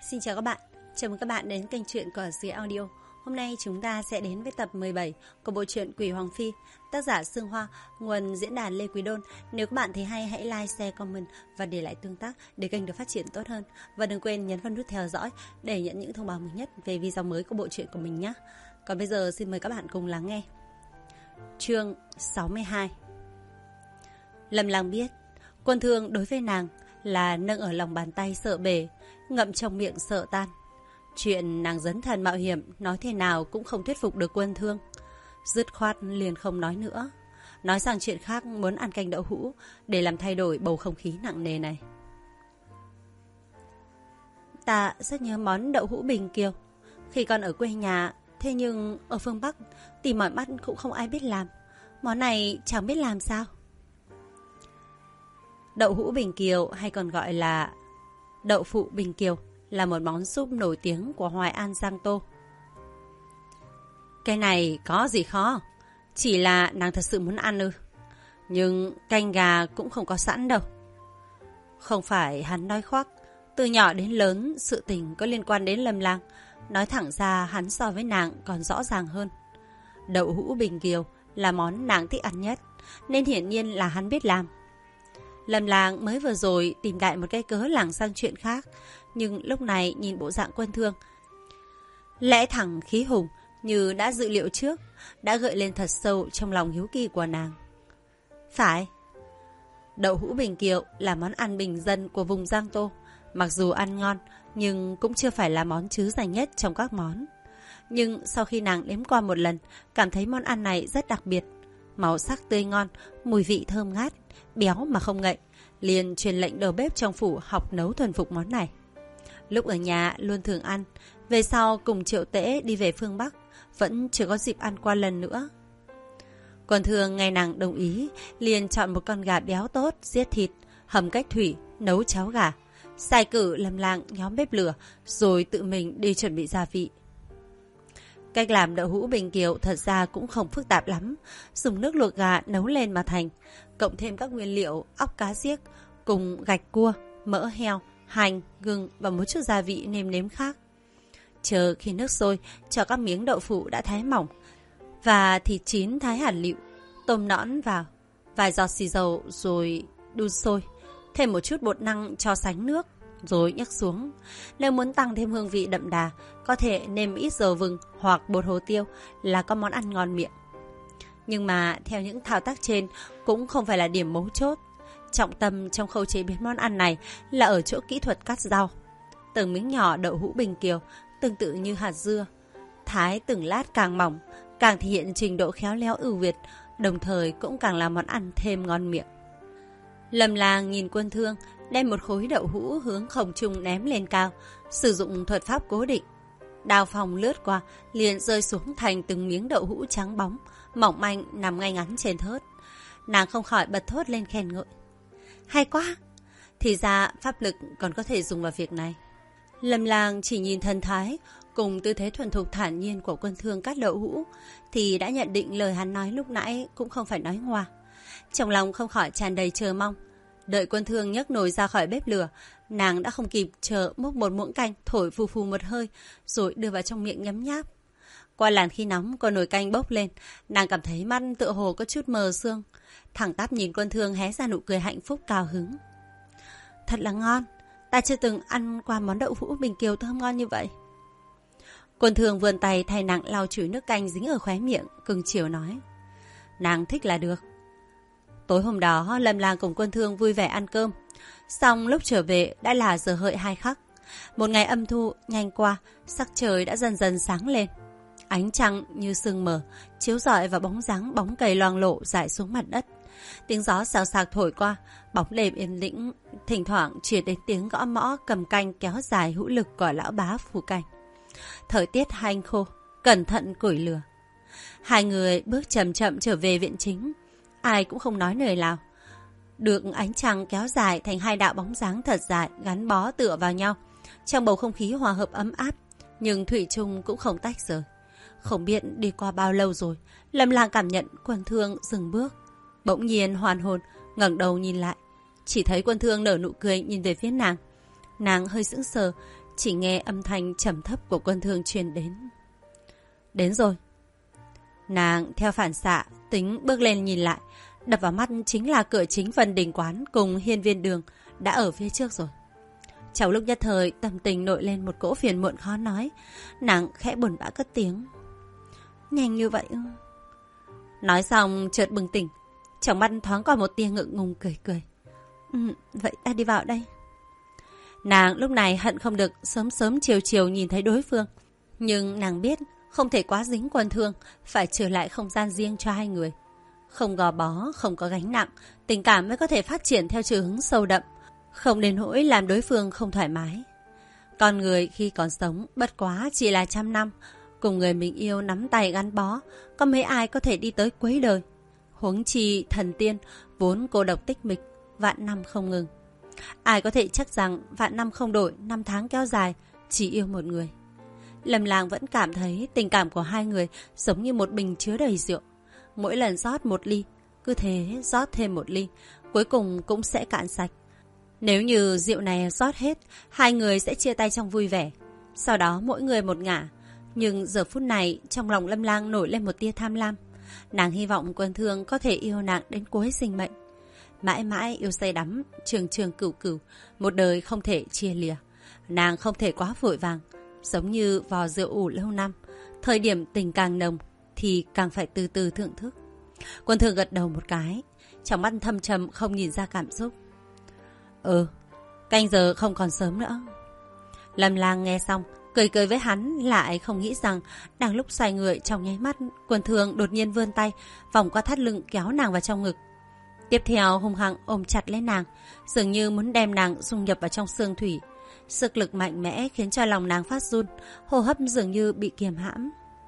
Xin chào các bạn, chào mừng các bạn đến kênh truyện của Dưới Audio. Hôm nay chúng ta sẽ đến với tập 17 của bộ truyện Quỷ Hoàng Phi, tác giả Sương Hoa, nguồn diễn đàn Lê Quý Đôn. Nếu các bạn thấy hay, hãy like, share, comment và để lại tương tác để kênh được phát triển tốt hơn. Và đừng quên nhấn vào nút theo dõi để nhận những thông báo mới nhất về video mới của bộ truyện của mình nhé. Còn bây giờ xin mời các bạn cùng lắng nghe. Chương 62. Lâm Lang biết, Quân Thương đối với nàng là nâng ở lòng bàn tay sợ bể, ngậm trong miệng sợ tan. Chuyện nàng dấn thân mạo hiểm nói thế nào cũng không thuyết phục được Quân Thương. Dứt khoát liền không nói nữa, nói sang chuyện khác, muốn ăn canh đậu hũ để làm thay đổi bầu không khí nặng nề này. Ta rất nhớ món đậu hũ Bình Kiều khi còn ở quê nhà, thế nhưng ở phương Bắc tìm mọi mắt cũng không ai biết làm. Món này chẳng biết làm sao. Đậu hũ Bình Kiều hay còn gọi là đậu phụ Bình Kiều là một món súp nổi tiếng của Hoài An Giang Tô. Cái này có gì khó, chỉ là nàng thật sự muốn ăn ư? Nhưng canh gà cũng không có sẵn đâu. Không phải hắn nói khoác, từ nhỏ đến lớn sự tình có liên quan đến Lâm Lang. Nói thẳng ra hắn so với nàng còn rõ ràng hơn. Đậu hũ Bình Kiều là món nàng thích ăn nhất, nên hiển nhiên là hắn biết làm. Lâm Lang mới vừa rồi tìm đại một cái cớ lảng sang chuyện khác, nhưng lúc này nhìn bộ dạng Quân Thương, lẽ thẳng khí hùng như đã dự liệu trước, đã gợi lên thật sâu trong lòng hiếu kỳ của nàng. Phải, đậu hũ Bình Kiều là món ăn bình dân của vùng Giang Tô. Mặc dù ăn ngon, nhưng cũng chưa phải là món trứ danh nhất trong các món. Nhưng sau khi nàng nếm qua một lần, cảm thấy món ăn này rất đặc biệt. Màu sắc tươi ngon, mùi vị thơm ngát, béo mà không ngậy, liền truyền lệnh đầu bếp trong phủ học nấu thuần phục món này. Lúc ở nhà luôn thường ăn, về sau cùng Triệu Tễ đi về phương Bắc, vẫn chưa có dịp ăn qua lần nữa. Còn thường ngày nàng đồng ý, liền chọn một con gà béo tốt, giết thịt, hầm cách thủy, nấu cháo gà, sai cử Lâm Lang nhóm bếp lửa, rồi tự mình đi chuẩn bị gia vị. Cách làm đậu hũ Bình Kiều thật ra cũng không phức tạp lắm, dùng nước luộc gà nấu lên mà thành, cộng thêm các nguyên liệu óc cá giếc cùng gạch cua, mỡ heo, hành, gừng và một chút gia vị nêm nếm khác. Chờ khi nước sôi, cho các miếng đậu phụ đã thái mỏng và thịt chín thái hạt lựu, tôm nõn vào, vài giọt xì dầu rồi đun sôi, thêm một chút bột năng cho sánh nước, rồi nhấc xuống. Nếu muốn tăng thêm hương vị đậm đà, có thể nêm ít dầu vừng hoặc bột hồ tiêu là có món ăn ngon miệng. Nhưng mà theo những thao tác trên cũng không phải là điểm mấu chốt. Trọng tâm trong khâu chế biến món ăn này là ở chỗ kỹ thuật cắt rau. Từng miếng nhỏ đậu hũ Bình Kiều tương tự như hạt dưa, thái từng lát càng mỏng, càng thể hiện trình độ khéo léo ưu việt, đồng thời cũng càng làm món ăn thêm ngon miệng. Lâm Lang nhìn Quân Thương đem một khối đậu hũ hướng không trung ném lên cao, sử dụng thuật pháp cố định. Đao phong lướt qua, liền rơi xuống thành từng miếng đậu hũ trắng bóng, mỏng manh nằm ngay ngắn trên thớt. Nàng không khỏi bật thốt lên khen ngợi. Hay quá! Thì ra pháp lực còn có thể dùng vào việc này. Lâm Lang chỉ nhìn thần thái cùng tư thế thuần thục thản nhiên của Quân Thương cắt đậu hũ thì đã nhận định lời hắn nói lúc nãy cũng không phải nói ngoa. Trong lòng không khỏi tràn đầy chờ mong. Đợi Quân Thương nhấc nồi ra khỏi bếp lửa, nàng đã không kịp chờ múc một muỗng canh, thổi phù phù một hơi, rồi đưa vào trong miệng nhấm nháp. Qua làn khí nóng của nồi canh bốc lên, nàng cảm thấy mắt tựa hồ có chút mờ sương. Thẳng tắp nhìn Quân Thương hé ra nụ cười hạnh phúc cao hứng. Thật là ngon, ta chưa từng ăn qua món đậu hũ Bình Kiều thơm ngon như vậy. Quân Thương vươn tay thay nàng lau chùi nước canh dính ở khóe miệng, cưng chiều nói. Nàng thích là được. Tối hôm đó, Lâm Lang cùng Quân Thương vui vẻ ăn cơm. Xong lúc trở về đã là giờ hợi 2 khắc. Một ngày âm thu nhanh qua, sắc trời đã dần dần sáng lên. Ánh trăng như sương mờ, chiếu rọi vào bóng dáng bóng cây loang lổ rải xuống mặt đất. Tiếng gió xào xạc thổi qua, bóng đêm yên tĩnh, thỉnh thoảng truyền đến tiếng gõ mõ cầm canh kéo dài hữu lực của lão bá phủ canh. Thời tiết hanh khô, cẩn thận củi lửa. Hai người bước chậm chậm trở về viện chính. Ai cũng không nói lời nào. Được ánh trăng kéo dài thành hai đạo bóng dáng thật dài gắn bó tựa vào nhau. Trong bầu không khí hòa hợp ấm áp, nhưng thủy chung cũng không tách rời. Không biết đi qua bao lâu rồi, Lâm Lang cảm nhận Quân Thương dừng bước. Bỗng nhiên hoàn hồn, ngẩng đầu nhìn lại. Chỉ thấy Quân Thương nở nụ cười nhìn về phía nàng. Nàng hơi sững sờ, chỉ nghe âm thanh trầm thấp của Quân Thương truyền đến. Đến rồi. Nàng theo phản xạ tính bước lên nhìn lại, đập vào mắt chính là cửa chính Vân Đình quán cùng Hiên Viên Đường đã ở phía trước rồi. Trong lúc nhất thời tâm tình nổi lên một cỗ phiền muộn khó nói, nàng khẽ buồn bã cất tiếng. Nhanh như vậy ư? Nói xong chợt bừng tỉnh, trong mắt thoáng qua một tia ngượng ngùng cười cười. Vậy ta đi vào đây. Nàng lúc này hận không được sớm sớm chiều chiều nhìn thấy đối phương, nhưng nàng biết không thể quá dính Quân Thương, phải trở lại không gian riêng cho hai người. Không gò bó, không có gánh nặng, tình cảm mới có thể phát triển theo chiều hướng sâu đậm, không đến nỗi làm đối phương không thoải mái. Con người khi còn sống bất quá chỉ là 100 năm, cùng người mình yêu nắm tay gắn bó, có mấy ai có thể đi tới cuối đời. Huống chi thần tiên vốn cô độc tích mịch, vạn năm không ngừng. Ai có thể chắc rằng vạn năm không đổi, năm tháng kéo dài, chỉ yêu một người. Lâm Lang vẫn cảm thấy tình cảm của hai người giống như một bình chứa đầy rượu. Mỗi lần rót một ly, cứ thế rót thêm một ly, cuối cùng cũng sẽ cạn sạch. Nếu như rượu này rót hết, hai người sẽ chia tay trong vui vẻ, sau đó mỗi người một ngả. Nhưng giờ phút này trong lòng Lâm Lang nổi lên một tia tham lam. Nàng hy vọng Quân Thương có thể yêu nàng đến cuối sinh mệnh, mãi mãi yêu say đắm, trường trường cửu cửu, một đời không thể chia lìa. Nàng không thể quá vội vàng, giống như vò rượu ủ lâu năm, thời điểm tình càng nồng thì càng phải từ từ thưởng thức. Quân Thương gật đầu một cái, trong mắt thâm trầm không nhìn ra cảm xúc. Canh giờ không còn sớm nữa. Lâm Lang nghe xong cười cười với hắn, lại không nghĩ rằng đang lúc xoay người trong nháy mắt, Quân Thương đột nhiên vươn tay vòng qua thắt lưng kéo nàng vào trong ngực. Tiếp theo hung hăng ôm chặt lấy nàng, dường như muốn đem nàng dung nhập vào trong xương thủy. Sức lực mạnh mẽ khiến cho lòng nàng phát run, hô hấp dường như bị kiềm hãm.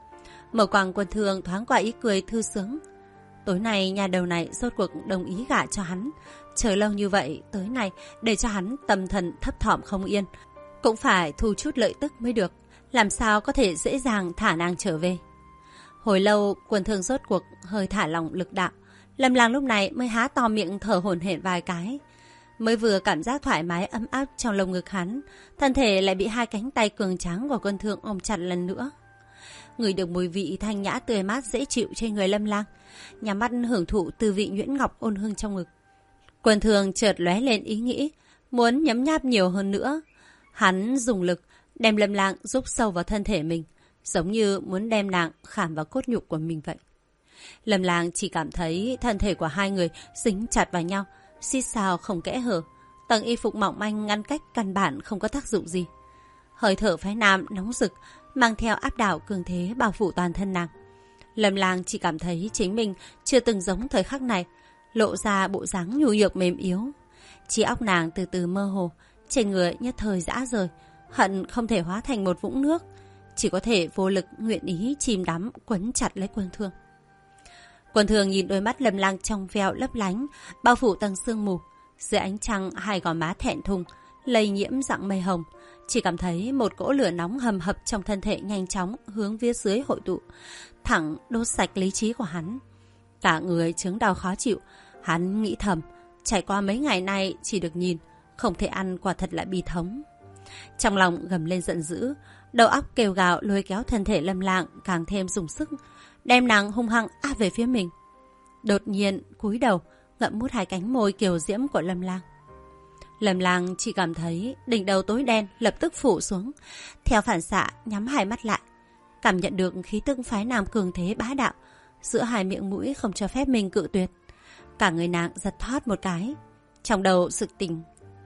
Mở quang Quân Thương thoáng qua ý cười thư sướng. Tối nay nhà đầu này rốt cuộc đồng ý gả cho hắn. Chờ lâu như vậy tới nay để cho hắn tâm thần thấp thỏm không yên, cũng phải thu chút lợi tức mới được. Làm sao có thể dễ dàng thả nàng trở về. Hồi lâu Quân Thương rốt cuộc hơi thả lỏng lực đạo. Lâm Lang lúc này mới há to miệng thở hổn hển vài cái. Mới vừa cảm giác thoải mái ấm áp trong lồng ngực hắn, thân thể lại bị hai cánh tay cường tráng của Quân Thương ôm chặt lần nữa. Ngửi được mùi vị thanh nhã tươi mát dễ chịu trên người Lâm Lang, nhắm mắt hưởng thụ tư vị nhuyễn ngọc ôn hương trong ngực. Quân Thương chợt lóe lên ý nghĩ muốn nhấm nháp nhiều hơn nữa. Hắn dùng lực đem Lâm Lang rúc sâu vào thân thể mình, giống như muốn đem nàng khảm vào cốt nhục của mình vậy. Lâm Lang chỉ cảm thấy thân thể của hai người dính chặt vào nhau, xít xào không kẽ hở. Tầng y phục mỏng manh ngăn cách căn bản không có tác dụng gì. Hơi thở phái nam nóng rực mang theo áp đảo cường thế bao phủ toàn thân nàng. Lâm Lang chỉ cảm thấy chính mình chưa từng giống thời khắc này, lộ ra bộ dáng nhu nhược mềm yếu. Trí óc nàng từ từ mơ hồ, trên người nhất thời rã rời, hận không thể hóa thành một vũng nước, chỉ có thể vô lực nguyện ý chìm đắm quấn chặt lấy Quân Thương. Quân Thương nhìn đôi mắt Lâm Lang trong veo lấp lánh, bao phủ tầng sương mù. Dưới ánh trăng hai gò má thẹn thùng, lây nhiễm dạng mây hồng, chỉ cảm thấy một cỗ lửa nóng hầm hập trong thân thể nhanh chóng hướng phía dưới hội tụ, thẳng đốt sạch lý trí của hắn. Cả người chứng đau khó chịu, hắn nghĩ thầm, trải qua mấy ngày nay chỉ được nhìn, không thể ăn, quả thật là bi thống. Trong lòng gầm lên giận dữ, đầu óc kêu gào lôi kéo thân thể Lâm Lang càng thêm dùng sức, đem nàng hung hăng áp về phía mình. Đột nhiên cúi đầu ngậm mút hai cánh môi kiều diễm của Lâm Lang. Lâm Lang chỉ cảm thấy đỉnh đầu tối đen lập tức phủ xuống, theo phản xạ nhắm hai mắt lại, cảm nhận được khí tức phái nam cường thế bá đạo giữa hai miệng mũi không cho phép mình cự tuyệt. Cả người nàng giật thoát một cái, trong đầu sực tỉnh.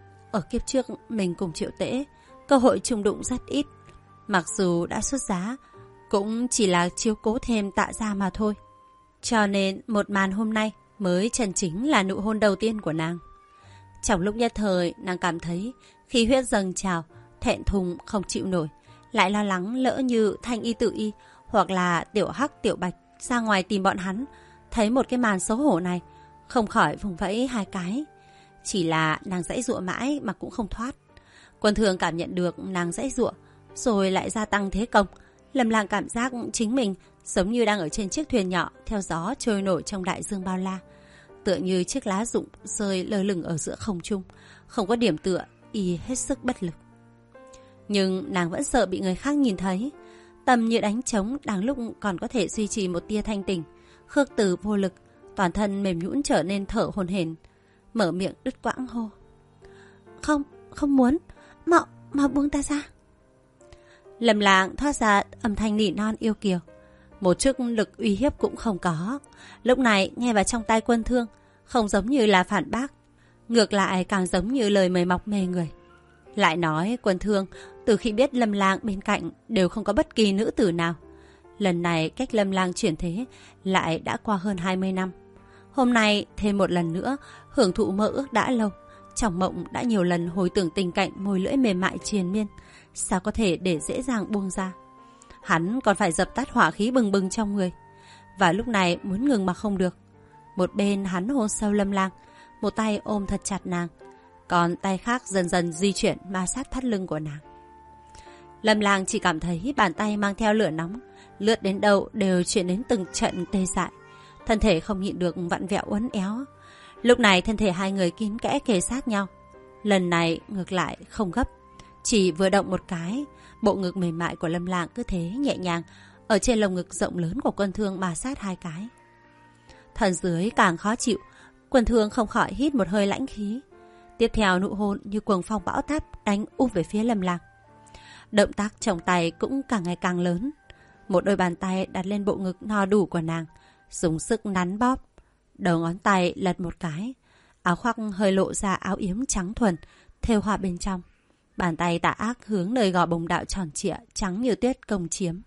Ở kiếp trước mình cùng Triệu Tễ cơ hội chung đụng rất ít, mặc dù đã xuất giá cũng chỉ là chiếu cố thêm Tạ gia mà thôi. Cho nên một màn hôm nay mới chân chính là nụ hôn đầu tiên của nàng. Trong lúc nhất thời nàng cảm thấy khí huyết dâng trào, thẹn thùng không chịu nổi, lại lo lắng lỡ như Thanh Y Tự Y hoặc là Tiểu Hắc Tiểu Bạch ra ngoài tìm bọn hắn, thấy một cái màn xấu hổ này, không khỏi vùng vẫy hai cái. Chỉ là nàng giãy giụa mãi mà cũng không thoát. Quân Thương cảm nhận được nàng giãy giụa, rồi lại gia tăng thế công. Lâm Lang cảm giác chính mình giống như đang ở trên chiếc thuyền nhỏ theo gió trôi nổi trong đại dương bao la, tựa như chiếc lá rụng rơi lơ lửng ở giữa không trung, không có điểm tựa, y hết sức bất lực. Nhưng nàng vẫn sợ bị người khác nhìn thấy. Tâm như đánh trống, đang lúc còn có thể duy trì một tia thanh tỉnh. Khước Từ vô lực, toàn thân mềm nhũn trở nên thở hổn hển, mở miệng đứt quãng hô. Không muốn, mau buông ta ra. Lâm Lang thoát ra âm thanh nỉ non yêu kiều, một chút lực uy hiếp cũng không có. Lúc này nghe vào trong tai Quân Thương, không giống như là phản bác, ngược lại càng giống như lời mời mọc mê người. Lại nói Quân Thương từ khi biết Lâm Lang bên cạnh đều không có bất kỳ nữ tử nào. Lần này cách Lâm Lang chuyển thế lại đã qua hơn 20 năm. Hôm nay thêm một lần nữa hưởng thụ mơ ước đã lâu. Trong mộng đã nhiều lần hồi tưởng tình cảnh môi lưỡi mềm mại triền miên, sao có thể để dễ dàng buông ra. Hắn còn phải dập tắt hỏa khí bừng bừng trong người. Và lúc này muốn ngừng mà không được. Một bên hắn hôn sâu Lâm Lang, một tay ôm thật chặt nàng, còn tay khác dần dần di chuyển ma sát thắt lưng của nàng. Lâm Lang chỉ cảm thấy bàn tay mang theo lửa nóng, lướt đến đâu đều chuyển đến từng trận tê dại. Thân thể không nhịn được vặn vẹo uốn éo. Lúc này thân thể hai người kín kẽ kề sát nhau. Lần này ngược lại không gấp, chỉ vừa động một cái, bộ ngực mềm mại của Lâm Lang cứ thế nhẹ nhàng ở trên lồng ngực rộng lớn của Quân Thương mà sát hai cái. Thân dưới càng khó chịu, Quân Thương không khỏi hít một hơi lãnh khí. Tiếp theo nụ hôn như cuồng phong bão táp đánh úp về phía Lâm Lang. Động tác trong tay cũng càng ngày càng lớn. Một đôi bàn tay đặt lên bộ ngực no đủ của nàng, dùng sức nắn bóp. Đầu ngón tay lật một cái, áo khoác hơi lộ ra áo yếm trắng thuần, thêu hoa bên trong. Bàn tay tà ác hướng nơi gò bồng đạo tròn trịa trắng như tuyết công chiếm.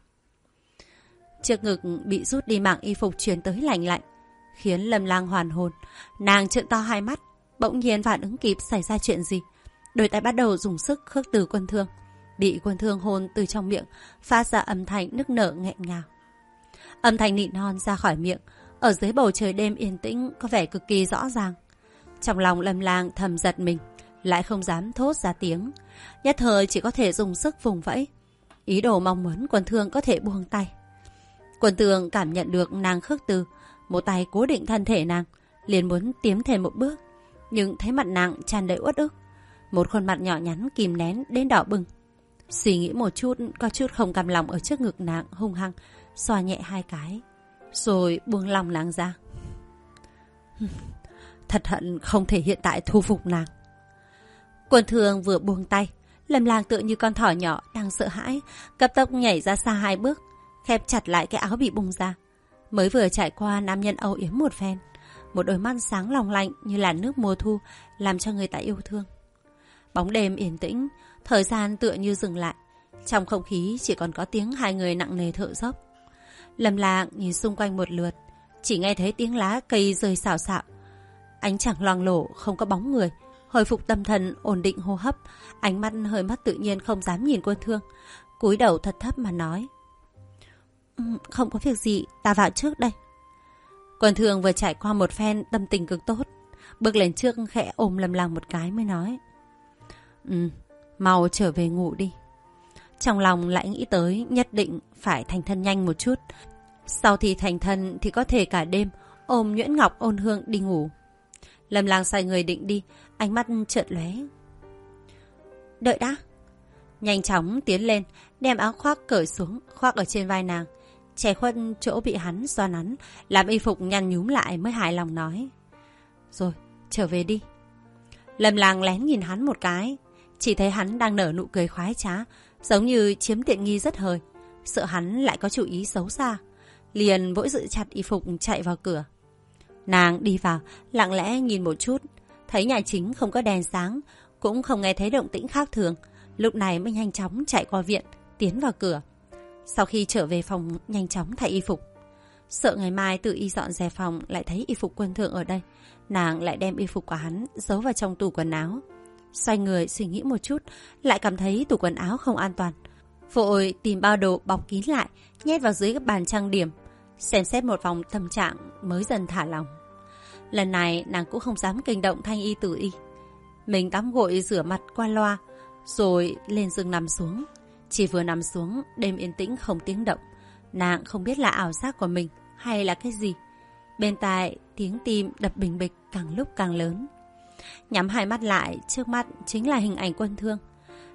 Trước ngực bị rút đi mảng y phục truyền tới lạnh lạnh, khiến Lâm Lang hoàn hồn. Nàng trợn to hai mắt, bỗng nhiên phản ứng kịp xảy ra chuyện gì. Đôi tay bắt đầu dùng sức khước từ Quân Thương, bị Quân Thương hôn từ trong miệng phát ra âm thanh nức nở nghẹn ngào. Âm thanh nỉ non ra khỏi miệng ở dưới bầu trời đêm yên tĩnh có vẻ cực kỳ rõ ràng. Trong lòng Lâm Lang thầm giật mình, lại không dám thốt ra tiếng, nhất thời chỉ có thể dùng sức vùng vẫy, ý đồ mong muốn Quân Thương có thể buông tay. Quân Thương cảm nhận được nàng khước từ, một tay cố định thân thể nàng, liền muốn tiến thêm một bước, nhưng thấy mặt nàng tràn đầy uất ức, một khuôn mặt nhỏ nhắn kìm nén đến đỏ bừng. Suy nghĩ một chút, có chút không cam lòng ở trước ngực nàng hung hăng xoa nhẹ hai cái, rồi buông lòng nàng ra. Thật hận không thể hiện tại thu phục nàng. Quân Thương vừa buông tay, Lâm Lang tựa như con thỏ nhỏ đang sợ hãi, cấp tốc nhảy ra xa hai bước, khép chặt lại cái áo bị bung ra. Mới vừa trải qua nam nhân âu yếm một phen, một đôi mắt sáng long lanh như là nước mùa thu, làm cho người ta yêu thương. Bóng đêm yên tĩnh, thời gian tựa như dừng lại, trong không khí chỉ còn có tiếng hai người nặng nề thở dốc. Lâm Lang nhìn xung quanh một lượt, chỉ nghe thấy tiếng lá cây rơi xào xạo. Ánh trăng loang lổ, không có bóng người. Hồi phục tâm thần, ổn định hô hấp, ánh mắt hơi mất tự nhiên không dám nhìn Quân Thương, cúi đầu thật thấp mà nói: Không có việc gì, ta vào trước đây. Quân Thương vừa trải qua một phen tâm tình cực tốt, bước lên trước khẽ ôm Lâm Lang một cái mới nói: Mau trở về ngủ đi. Trong lòng lại nghĩ tới nhất định phải thành thân nhanh một chút, sau thì thành thân thì có thể cả đêm ôm Nhuyễn Ngọc ôn hương đi ngủ. Lâm Lang xoay người định đi, ánh mắt chợt lóe. Đợi đã. Nhanh chóng tiến lên, đem áo khoác cởi xuống, khoác ở trên vai nàng, che khuất chỗ bị hắn xoa nắn, làm y phục nhăn nhúm lại mới hài lòng nói: Rồi, trở về đi. Lâm Lang lén nhìn hắn một cái, chỉ thấy hắn đang nở nụ cười khoái trá, giống như chiếm tiện nghi rất hời, sợ hắn lại có chủ ý xấu xa, liền vội giữ chặt y phục chạy vào cửa. Nàng đi vào, lặng lẽ nhìn một chút, thấy nhà chính không có đèn sáng, cũng không nghe thấy động tĩnh khác thường, lúc này mới nhanh chóng chạy qua viện, tiến vào cửa. Sau khi trở về phòng nhanh chóng thay y phục. Sợ ngày mai tự y dọn dẹp phòng lại thấy y phục Quân Thương ở đây, nàng lại đem y phục của hắn giấu vào trong tủ quần áo. Xoay người suy nghĩ một chút, lại cảm thấy tủ quần áo không an toàn, vội tìm bao đồ bọc kín lại, nhét vào dưới cái bàn trang điểm. Xem xét một vòng tâm trạng mới dần thả lòng. Lần này nàng cũng không dám kinh động Thanh Y Tử Y. Mình tắm gội rửa mặt qua loa, rồi lên giường nằm xuống. Chỉ vừa nằm xuống, đêm yên tĩnh không tiếng động. Nàng không biết là ảo giác của mình hay là cái gì. Bên tai tiếng tim đập bình bịch càng lúc càng lớn. Nhắm hai mắt lại, trước mắt chính là hình ảnh Quân Thương.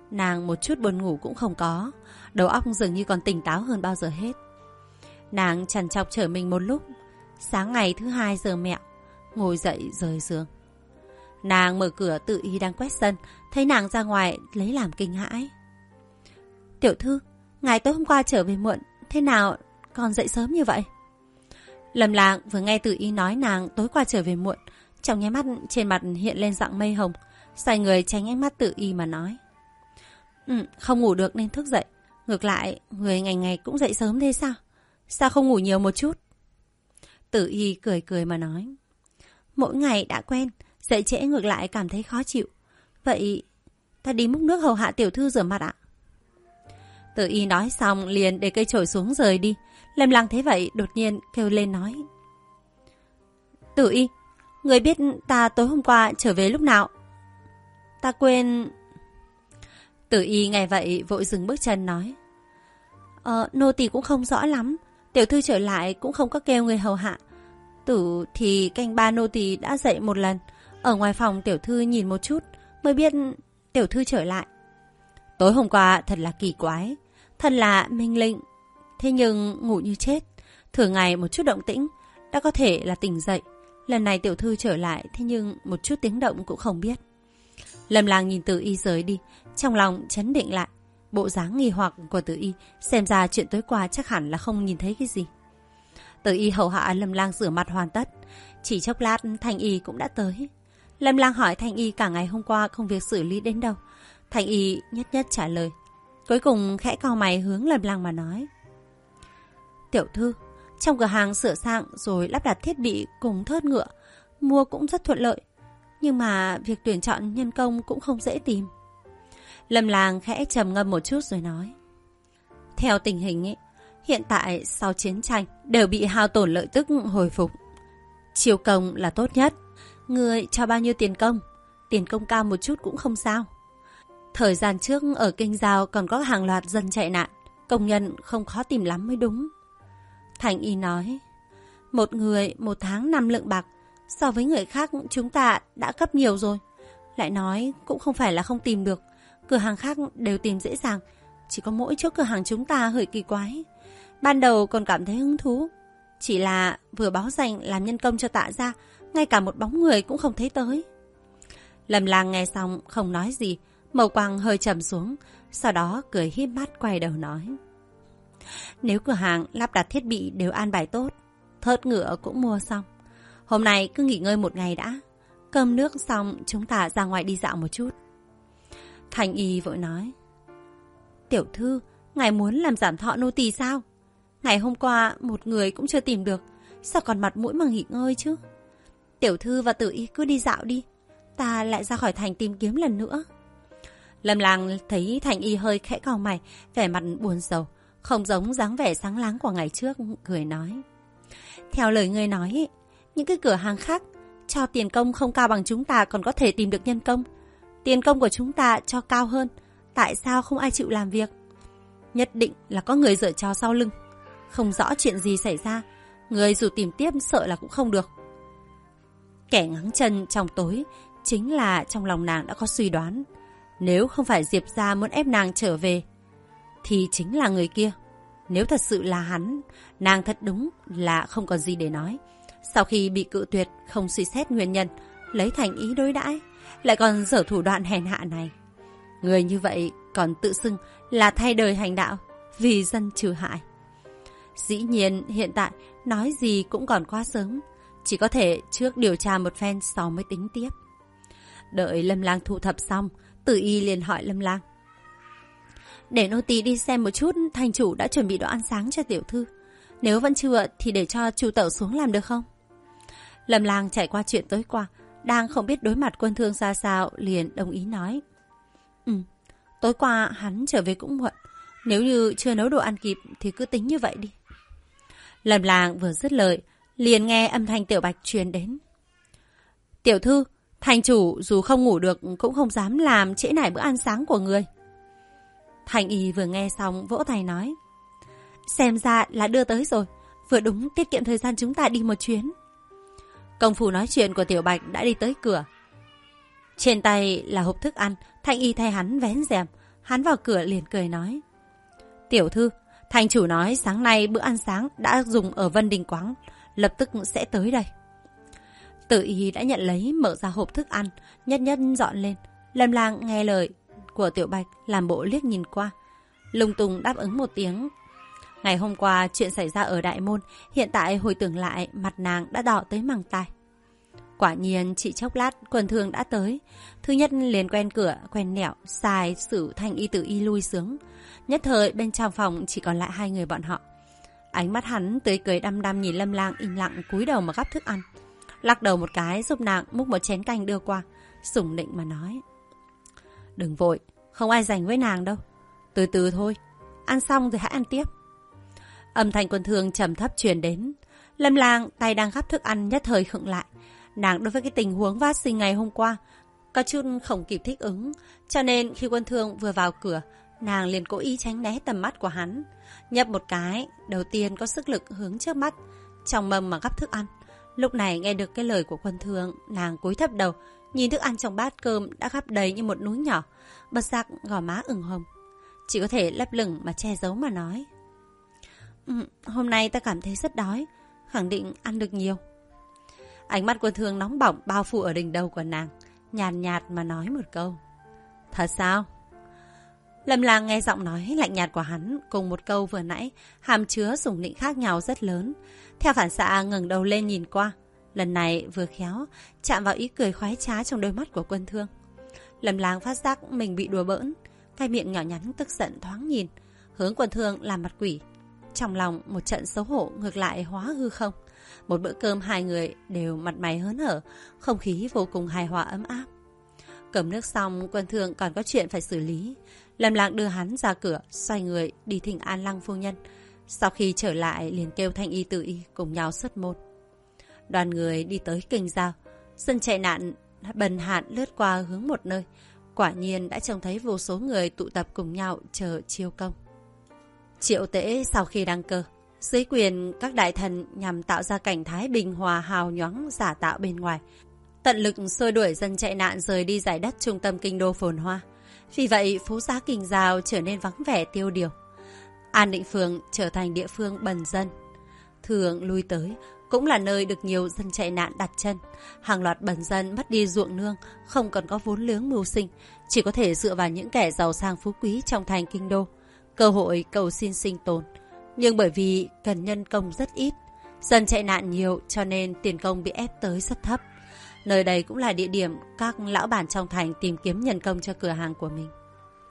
nàng một chút buồn ngủ cũng không có, đầu óc dường như còn tỉnh táo hơn bao giờ hết. Nàng trằn trọc trở mình một lúc. Sáng ngày thứ 2 giờ mẹo, ngồi dậy rời giường. Nàng mở cửa, Tử Y đang quét sân, thấy nàng ra ngoài lấy làm kinh hãi. Tiểu thư, ngài tối hôm qua trở về muộn, thế nào còn dậy sớm như vậy? Lâm Lang vừa nghe Tử Y nói nàng tối qua trở về muộn, trong nháy mắt trên mặt hiện lên dạng mây hồng, xoay người tránh ánh mắt Tử Y mà nói. Không ngủ được nên thức dậy. Ngược lại, người ngày ngày cũng dậy sớm thế sao? Sao không ngủ nhiều một chút? Tử Y cười cười mà nói. Mỗi ngày đã quen, dậy trễ ngược lại cảm thấy khó chịu. Vậy ta đi múc nước hầu hạ tiểu thư rửa mặt ạ. Tử Y nói xong liền để cây chổi xuống rời đi. Lâm Lang thấy vậy đột nhiên kêu lên nói. Tử Y, người biết ta tối hôm qua trở về lúc nào? Ta quên... Tử Y nghe vậy vội dừng bước chân nói. Nô tỳ cũng không rõ lắm. Tiểu thư trở lại cũng không có kêu người hầu hạ. Tử thì canh ba nô tỳ đã dậy một lần. Ở ngoài phòng tiểu thư nhìn một chút mới biết tiểu thư trở lại. Tối hôm qua thật là kỳ quái, thật là minh linh. Thế nhưng ngủ như chết, thường ngày một chút động tĩnh đã có thể là tỉnh dậy. Lần này tiểu thư trở lại, thế nhưng một chút tiếng động cũng không biết. Lâm Lang nhìn Tử Y rời đi, trong lòng chấn định lại. Bộ dáng nghi hoặc của Tử Y xem ra chuyện tối qua chắc hẳn là không nhìn thấy cái gì. Tử Y hầu hạ Lâm Lang rửa mặt hoàn tất, chỉ chốc lát Thanh Y cũng đã tới. Lâm Lang hỏi Thanh Y cả ngày hôm qua công việc xử lý đến đâu. Thanh Y nhất nhất trả lời. Cuối cùng khẽ cau mày hướng Lâm Lang mà nói. Tiểu thư, trong cửa hàng sửa sang rồi lắp đặt thiết bị cùng thớt ngựa, mua cũng rất thuận lợi. Nhưng mà việc tuyển chọn nhân công cũng không dễ tìm. Lâm Lang khẽ trầm ngâm một chút rồi nói. Theo tình hình ấy, hiện tại sau chiến tranh đều bị hao tổn lợi tức hồi phục. Chiêu công là tốt nhất. Người cho bao nhiêu tiền công? Tiền công cao một chút cũng không sao. Thời gian trước ở Kinh Giao còn có hàng loạt dân chạy nạn, công nhân không khó tìm lắm mới đúng. Thành Y nói. Một người 1 tháng 5 lượng bạc, so với người khác chúng ta đã cấp nhiều rồi. Lại nói cũng không phải là không tìm được, cửa hàng khác đều tìm dễ dàng, chỉ có mỗi chỗ cửa hàng chúng ta hơi kỳ quái. Ban đầu còn cảm thấy hứng thú, chỉ là vừa báo danh làm nhân công cho Tạ gia, ngay cả một bóng người cũng không thấy tới. Lâm Lang nghe xong không nói gì, màu quang hơi trầm xuống, sau đó cười híp mắt quay đầu nói. Nếu cửa hàng lắp đặt thiết bị đều an bài tốt, thớt ngựa cũng mua xong, hôm nay cứ nghỉ ngơi một ngày đã. Cơm nước xong chúng ta ra ngoài đi dạo một chút. Thành Y vội nói. Tiểu thư, ngài muốn làm giảm thọ nô tỳ sao? Ngày hôm qua một người cũng chưa tìm được, sao còn mặt mũi mà nghỉ ngơi chứ? Tiểu thư và Tử Y cứ đi dạo đi, ta lại ra khỏi thành tìm kiếm lần nữa. Lâm Lang thấy Thành Y hơi khẽ cau mày, vẻ mặt buồn rầu, không giống dáng vẻ sáng láng của ngày trước, cười nói. Theo lời ngươi nói, những cái cửa hàng khác cho tiền công không cao bằng chúng ta còn có thể tìm được nhân công. Tiền công của chúng ta cho cao hơn, tại sao không ai chịu làm việc? Nhất định là có người giở trò sau lưng. Không rõ chuyện gì xảy ra, người dù tìm tiếp sợ là cũng không được. Kẻ ngáng chân trong tối chính là trong lòng nàng đã có suy đoán. Nếu không phải Diệp gia muốn ép nàng trở về, thì chính là người kia. Nếu thật sự là hắn, nàng thật đúng là không còn gì để nói. Sau khi bị cự tuyệt, không suy xét nguyên nhân, lấy thành ý đối đãi, lại còn dở thủ đoạn hèn hạ này. Người như vậy còn tự xưng là thay đời hành đạo, vì dân trừ hại. Dĩ nhiên hiện tại nói gì cũng còn quá sớm, chỉ có thể trước điều tra một phen sau mới tính tiếp. Đợi Lâm Lang thu thập xong, Tử Y liền hỏi Lâm Lang. Để nô tỳ đi xem một chút thành chủ đã chuẩn bị đồ ăn sáng cho tiểu thư. Nếu vẫn chưa thì để cho chủ tẩu xuống làm được không? Lâm Lang trải qua chuyện tối qua, đang không biết đối mặt quân thương ra sao, liền đồng ý nói. Tối qua hắn trở về cũng muộn, nếu như chưa nấu đồ ăn kịp thì cứ tính như vậy đi. Lâm Lang vừa dứt lời, liền nghe âm thanh Tiểu Bạch truyền đến. Tiểu thư, thành chủ dù không ngủ được cũng không dám làm trễ nải bữa ăn sáng của người. Thành Y vừa nghe xong vỗ tay nói. Xem ra là đưa tới rồi, vừa đúng tiết kiệm thời gian chúng ta đi một chuyến. Công phu nói chuyện của Tiểu Bạch đã đi tới cửa. Trên tay là hộp thức ăn, Thanh Y thay hắn vén rèm, hắn vào cửa liền cười nói. Tiểu thư, thành chủ nói sáng nay bữa ăn sáng đã dùng ở Vân Đình Quán, lập tức sẽ tới đây. Tử Y đã nhận lấy, mở ra hộp thức ăn, nhất nhất dọn lên. Lâm Lang nghe lời của Tiểu Bạch, làm bộ liếc nhìn qua, lung tung đáp ứng một tiếng. Ngày hôm qua chuyện xảy ra ở Đại Môn, hiện tại hồi tưởng lại, mặt nàng đã đỏ tới màng tai. Quả nhiên chỉ chốc lát Quần Thương đã tới. Thứ nhất liền quen cửa quen nẻo, sai sử Thanh Y Tử Y lui xuống. Nhất thời bên trong phòng chỉ còn lại hai người bọn họ. Ánh mắt hắn tươi cười đăm đăm nhìn Lâm Lang im lặng cúi đầu mà gắp thức ăn, lắc đầu một cái giúp nàng múc một chén canh đưa qua, sủng nịnh mà nói. Đừng vội, không ai giành với nàng đâu. Từ từ thôi, ăn xong rồi hãy ăn tiếp. Âm thanh Quần Thương trầm thấp truyền đến. Lâm Lang tay đang gắp thức ăn nhất thời khựng lại. Nàng đối với cái tình huống phát sinh ngày hôm qua có chút không kịp thích ứng, cho nên khi Quần Thương vừa vào cửa, nàng liền cố ý tránh né tầm mắt của hắn, nhấp một cái, đầu tiên có sức lực hướng trước mắt, trong mâm mà gắp thức ăn. Lúc này nghe được cái lời của Quần Thương, nàng cúi thấp đầu, nhìn thức ăn trong bát cơm đã gắp đầy như một núi nhỏ, bất giác gò má ửng hồng, chỉ có thể lấp lửng mà che giấu mà nói. Hôm nay ta cảm thấy rất đói, khẳng định ăn được nhiều. Ánh mắt Quần Thương nóng bỏng bao phủ ở đỉnh đầu của nàng, nhàn nhạt mà nói một câu. Thật sao? Lâm Lang nghe giọng nói lạnh nhạt của hắn cùng một câu vừa nãy hàm chứa sủng nịnh khác nhau rất lớn. Theo phản xạ ngẩng đầu lên nhìn qua, lần này vừa khéo chạm vào ý cười khoái trá trong đôi mắt của Quần Thương. Lâm Lang phát giác mình bị đùa bỡn, cái miệng nhỏ nhắn tức giận thoáng nhìn hướng Quần Thương làm mặt quỷ. Trong lòng một trận xấu hổ ngược lại hóa hư không. Một bữa cơm hai người đều mặt mày hớn hở, không khí vô cùng hài hòa ấm áp. Cầm nước xong, Quần Thương còn có chuyện phải xử lý. Lâm Lang đưa hắn ra cửa, xoay người đi thỉnh an Lăng phu nhân. Sau khi trở lại liền kêu Thanh Y Tử Y cùng nhau xuất môn. Đoàn người đi tới kênh Giao, dân chạy nạn bần hạn lướt qua hướng một nơi. Quả nhiên đã trông thấy vô số người tụ tập cùng nhau chờ chiêu công. Triệu Tễ sau khi đăng cơ, dưới quyền các đại thần nhằm tạo ra cảnh thái bình hòa hào nhoáng giả tạo bên ngoài, tận lực xua đuổi dân chạy nạn rời đi giải đất trung tâm kinh đô phồn hoa. Vì vậy, phố xá Kình Giao trở nên vắng vẻ tiêu điều. An Định Phường trở thành địa phương bần dân. Thường lui tới cũng là nơi được nhiều dân chạy nạn đặt chân. Hàng loạt bần dân mất đi ruộng nương, không còn có vốn liếng mưu sinh, chỉ có thể dựa vào những kẻ giàu sang phú quý trong thành kinh đô, cơ hội cầu xin sinh tồn. Nhưng bởi vì cần nhân công rất ít, dân chạy nạn nhiều cho nên tiền công bị ép tới rất thấp. Nơi đây cũng là địa điểm các lão bản trong thành tìm kiếm nhân công cho cửa hàng của mình.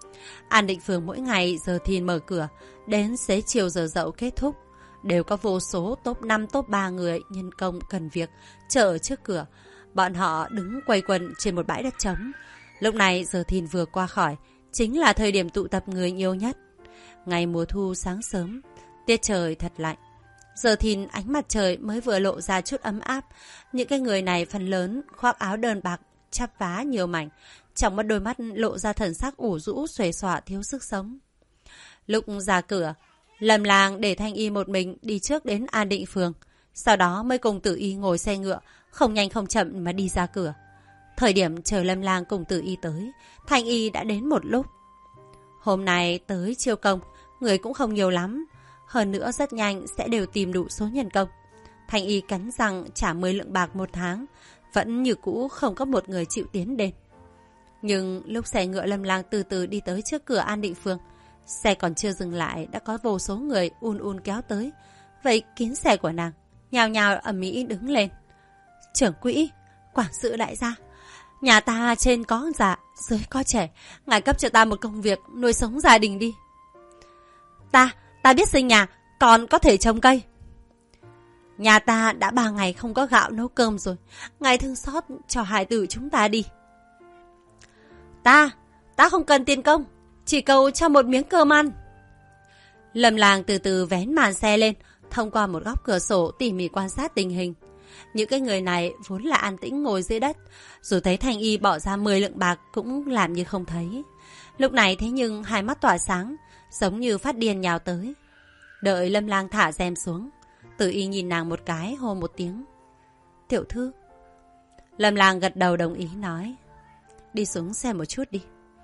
An Định Phường mỗi ngày giờ thìn mở cửa, đến xế chiều giờ dậu kết thúc, đều có vô số top 5, top 3 người nhân công cần việc chờ ở trước cửa. Bọn họ đứng quây quần trên một bãi đất trống. Lúc này giờ thìn vừa qua khỏi, chính là thời điểm tụ tập người nhiều nhất. Ngày mùa thu sáng sớm, tiết trời thật lạnh. Giờ thìn ánh mặt trời mới vừa lộ ra chút ấm áp. Những cái người này phần lớn khoác áo đơn bạc, chắp vá nhiều mảnh, trong một đôi mắt lộ ra thần sắc ủ rũ xuề xòa thiếu sức sống. Lúc ra cửa, Lâm Lang để Thanh Y một mình đi trước đến An Định Phường, sau đó mới cùng Tử Y ngồi xe ngựa, không nhanh không chậm mà đi ra cửa. Thời điểm chờ Lâm Lang cùng Tử Y tới, Thanh Y đã đến một lúc. Hôm nay tới chiêu công, người cũng không nhiều lắm, hơn nữa rất nhanh sẽ đều tìm đủ số nhân công. Thanh Y cắn răng trả 10 lượng bạc một tháng, vẫn như cũ không có một người chịu tiến đến. Nhưng lúc xe ngựa Lâm Lang từ từ đi tới trước cửa An Định Phường, xe còn chưa dừng lại đã có vô số người un kéo tới. Vậy kín xe của nàng nhào nhào ầm ĩ đứng lên. Trưởng quỹ, quản sự đại gia, nhà ta trên có già, dưới có trẻ, ngài cấp cho ta một công việc nuôi sống gia đình đi. Ta biết sinh nhà, còn có thể trồng cây. Nhà ta đã 3 ngày không có gạo nấu cơm rồi, ngài thương xót cho hài tử chúng ta đi. Ta không cần tiền công, chỉ cầu cho một miếng cơm ăn. Lâm Lang từ từ vén màn xe lên, thông qua một góc cửa sổ tỉ mỉ quan sát tình hình. Những cái người này vốn là an tĩnh ngồi dưới đất, dù thấy Thanh Y bỏ ra 10 lượng bạc cũng làm như không thấy. Lúc này thế nhưng hai mắt tỏa sáng, giống như phát điên nhào tới. Đợi Lâm Lang thả rèm xuống, Tử Y nhìn nàng một cái, hô một tiếng. Tiểu thư. Lâm Lang gật đầu đồng ý nói. Đi xuống xem một chút đi.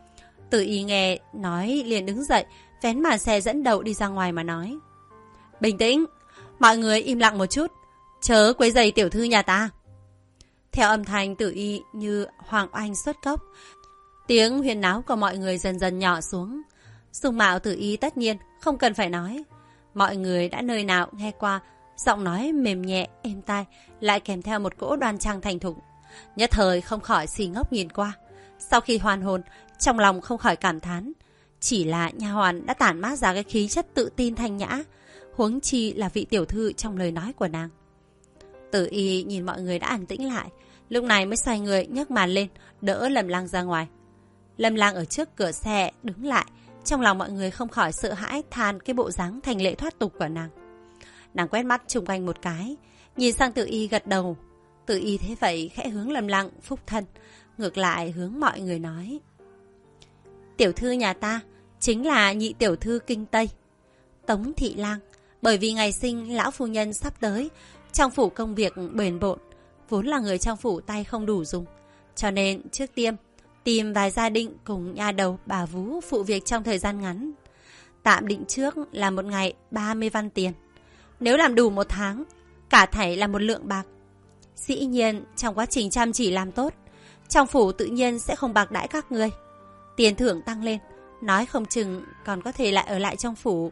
Tử Y nghe nói liền đứng dậy, vén màn xe dẫn đầu đi ra ngoài mà nói. Bình tĩnh, mọi người im lặng một chút, chớ quấy rầy tiểu thư nhà ta. Theo âm thanh Tử Y như hoàng oanh xuất cốc, tiếng huyên náo của mọi người dần dần nhỏ xuống. Dung mạo Tử Y tất nhiên không cần phải nói. Mọi người đã nơi nào nghe qua giọng nói mềm nhẹ, êm tai, lại kèm theo một cỗ đoan trang thành thục. Nhất thời không khỏi xì ngốc nhìn qua. Sau khi hoàn hồn, trong lòng không khỏi cảm thán. Chỉ là nha hoàn đã tản mát ra cái khí chất tự tin thanh nhã, huống chi là vị tiểu thư trong lời nói của nàng. Tử Y nhìn mọi người đã an tĩnh lại, lúc này mới xoay người nhấc màn lên, đỡ Lâm Lang ra ngoài. Lâm Lang ở trước cửa xe đứng lại, trong lòng mọi người không khỏi sợ hãi than cái bộ dáng thành lệ thoát tục của nàng. Nàng quét mắt chung quanh một cái, nhìn sang Tử Y gật đầu. Tử Y thế vậy khẽ hướng Lâm Lang phúc thân, ngược lại hướng mọi người nói. Tiểu thư nhà ta chính là nhị tiểu thư Kinh Tây, Tống Thị Lang. Bởi vì ngày sinh lão phu nhân sắp tới, trong phủ công việc bền bộn, vốn là người trong phủ tay không đủ dùng, cho nên trước tiên tìm vài gia đình cùng nha đầu bà vú phụ việc trong thời gian ngắn. Tạm định trước là một ngày 30 văn tiền. Nếu làm đủ một tháng, cả thảy là 1 lượng bạc. Dĩ nhiên trong quá trình chăm chỉ làm tốt, trong phủ tự nhiên sẽ không bạc đãi các người. Tiền thưởng tăng lên, nói không chừng còn có thể lại ở lại trong phủ.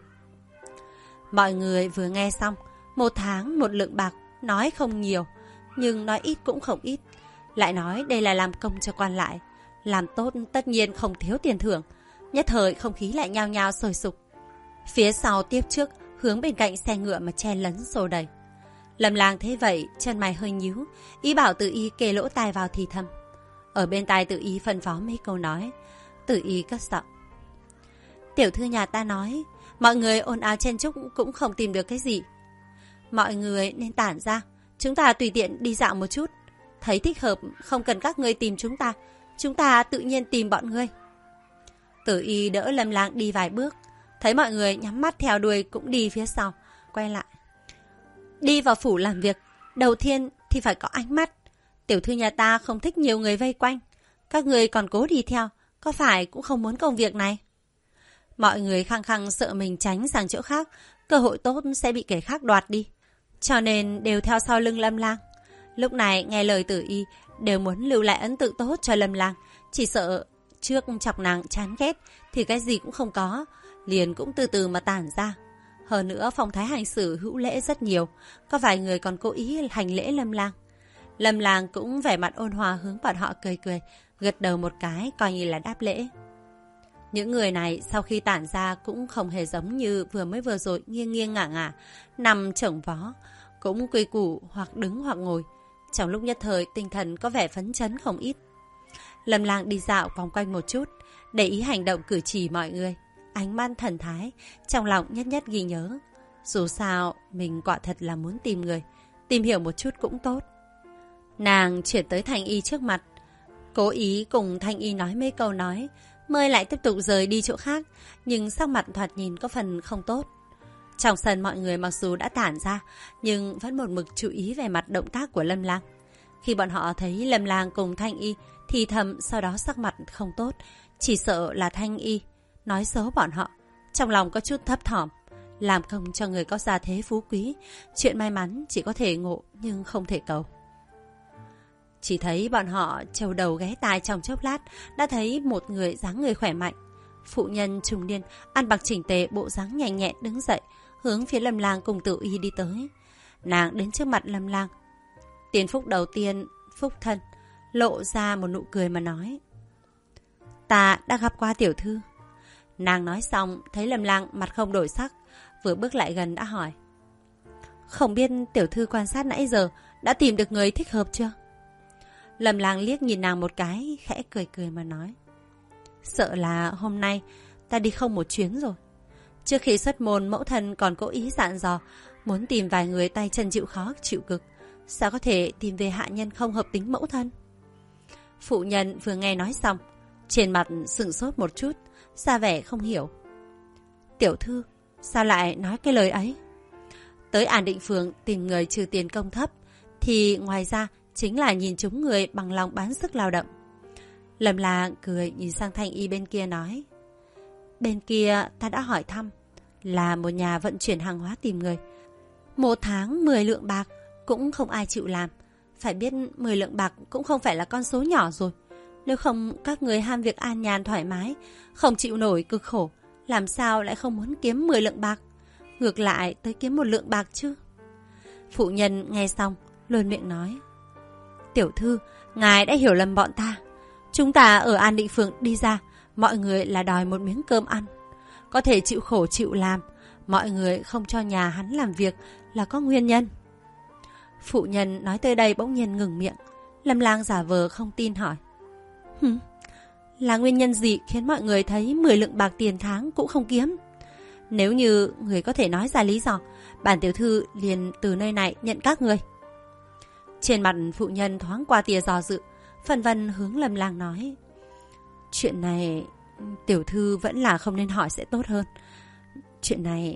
Mọi người vừa nghe xong, 1 tháng 1 lượng bạc, nói không nhiều, nhưng nói ít cũng không ít. Lại nói đây là làm công cho quan lại, làm tốt tất nhiên không thiếu tiền thưởng. Nhất thời không khí lại nhao nhao sôi sục. Phía sau tiếp trước, hướng bên cạnh xe ngựa mà chen lấn xô đầy. Lâm Lang thế vậy, chân mày hơi nhíu, ý bảo Tử Y kề lỗ tai vào thì thầm. Ở bên tai Tử Y phân phó mấy câu nói. Tử Y cất giọng. Tiểu thư nhà ta nói, mọi người ồn ào chen chúc cũng không tìm được cái gì. Mọi người nên tản ra, chúng ta tùy tiện đi dạo một chút. Thấy thích hợp, không cần các ngươi tìm chúng ta tự nhiên tìm bọn ngươi. Tử Y đỡ Lâm Lang đi vài bước, thấy mọi người nhắm mắt theo đuôi cũng đi phía sau, quay lại. Đi vào phủ làm việc, đầu tiên thì phải có ánh mắt. Tiểu thư nhà ta không thích nhiều người vây quanh. Các người còn cố đi theo, có phải cũng không muốn công việc này? Mọi người khăng khăng sợ mình tránh sang chỗ khác, cơ hội tốt sẽ bị kẻ khác đoạt đi. Cho nên đều theo sau lưng Lâm Lang. Lúc này nghe lời Tử Y đều muốn lưu lại ấn tượng tốt cho Lâm Lang. Chỉ sợ trước chọc nàng chán ghét thì cái gì cũng không có, liền cũng từ từ mà tản ra. Hơn nữa phong thái hành xử hữu lễ rất nhiều, có vài người còn cố ý hành lễ Lâm Lang. Lâm Lang cũng vẻ mặt ôn hòa hướng bọn họ cười cười, gật đầu một cái coi như là đáp lễ. Những người này sau khi tản ra cũng không hề giống như vừa rồi nghiêng nghiêng ngả ngả, nằm chổng vó, cũng quy củ hoặc đứng hoặc ngồi. Trong lúc nhất thời tinh thần có vẻ phấn chấn không ít. Lâm Lang đi dạo vòng quanh một chút, để ý hành động cử chỉ mọi người, ánh mắt thần thái, trong lòng nhất nhất ghi nhớ. Dù sao mình quả thật là muốn tìm người, tìm hiểu một chút cũng tốt. Nàng chuyển tới Thanh Y trước mặt, cố ý cùng Thanh Y nói mấy câu nói, mới lại tiếp tục rời đi chỗ khác, nhưng sắc mặt thoạt nhìn có phần không tốt. Trong sân mọi người mặc dù đã tản ra, nhưng vẫn một mực chú ý về mặt động tác của Lâm Lang. Khi bọn họ thấy Lâm Lang cùng Thanh Y thì thầm, sau đó sắc mặt không tốt, chỉ sợ là Thanh Y nói xấu bọn họ. Trong lòng có chút thấp thỏm, làm công cho người có gia thế phú quý, chuyện may mắn chỉ có thể ngộ nhưng không thể cầu. Chỉ thấy bọn họ trầu đầu ghé tai trong chốc lát, đã thấy một người dáng người khỏe mạnh, phụ nhân trung niên, ăn mặc chỉnh tề, bộ dáng nhanh nhẹn đứng dậy, hướng phía Lâm Lang cùng Tử Y đi tới. Nàng đến trước mặt Lâm Lang, tiền phúc đầu tiên phúc thân, lộ ra một nụ cười mà nói: Ta đã gặp qua tiểu thư. Nàng nói xong, thấy Lâm Lang mặt không đổi sắc, vừa bước lại gần đã hỏi: Không biết tiểu thư quan sát nãy giờ đã tìm được người thích hợp chưa? Lâm Lang liếc nhìn nàng một cái, khẽ cười cười mà nói: Sợ là hôm nay ta đi không một chuyến rồi. Trước khi xuất môn, mẫu thân còn cố ý dặn dò muốn tìm vài người tay chân chịu khó chịu cực, sao có thể tìm về hạ nhân không hợp tính mẫu thân? Phụ nhân vừa nghe nói xong, trên mặt sửng sốt một chút, ra vẻ không hiểu. Tiểu thư, sao lại nói cái lời ấy? Tới An Định Phường tìm người trừ tiền công thấp, thì ngoài ra chính là nhìn chúng người bằng lòng bán sức lao động. Lâm Lang cười nhìn sang Thanh Y bên kia nói. Bên kia ta đã hỏi thăm, là một nhà vận chuyển hàng hóa tìm người. 1 tháng 10 lượng bạc cũng không ai chịu làm. Phải biết 10 lượng bạc cũng không phải là con số nhỏ rồi. Nếu không các người ham việc an nhàn thoải mái, không chịu nổi cực khổ, làm sao lại không muốn kiếm 10 lượng bạc? Ngược lại tới kiếm 1 lượng bạc chứ. Phụ nhân nghe xong luôn miệng nói. Tiểu thư, ngài đã hiểu lầm bọn ta. Chúng ta ở An Định Phường đi ra, mọi người là đòi một miếng cơm ăn. Có thể chịu khổ chịu làm, mọi người không cho nhà hắn làm việc là có nguyên nhân. Phụ nhân nói tới đây bỗng nhiên ngừng miệng. Lâm Lang giả vờ không tin hỏi. Là nguyên nhân gì khiến mọi người thấy 10 lượng bạc tiền tháng cũng không kiếm? Nếu như người có thể nói ra lý do, bản tiểu thư liền từ nơi này nhận các người. Trên mặt phụ nhân thoáng qua tia do dự, phân vân hướng Lâm Lang nói. Chuyện này tiểu thư vẫn là không nên hỏi sẽ tốt hơn. Chuyện này...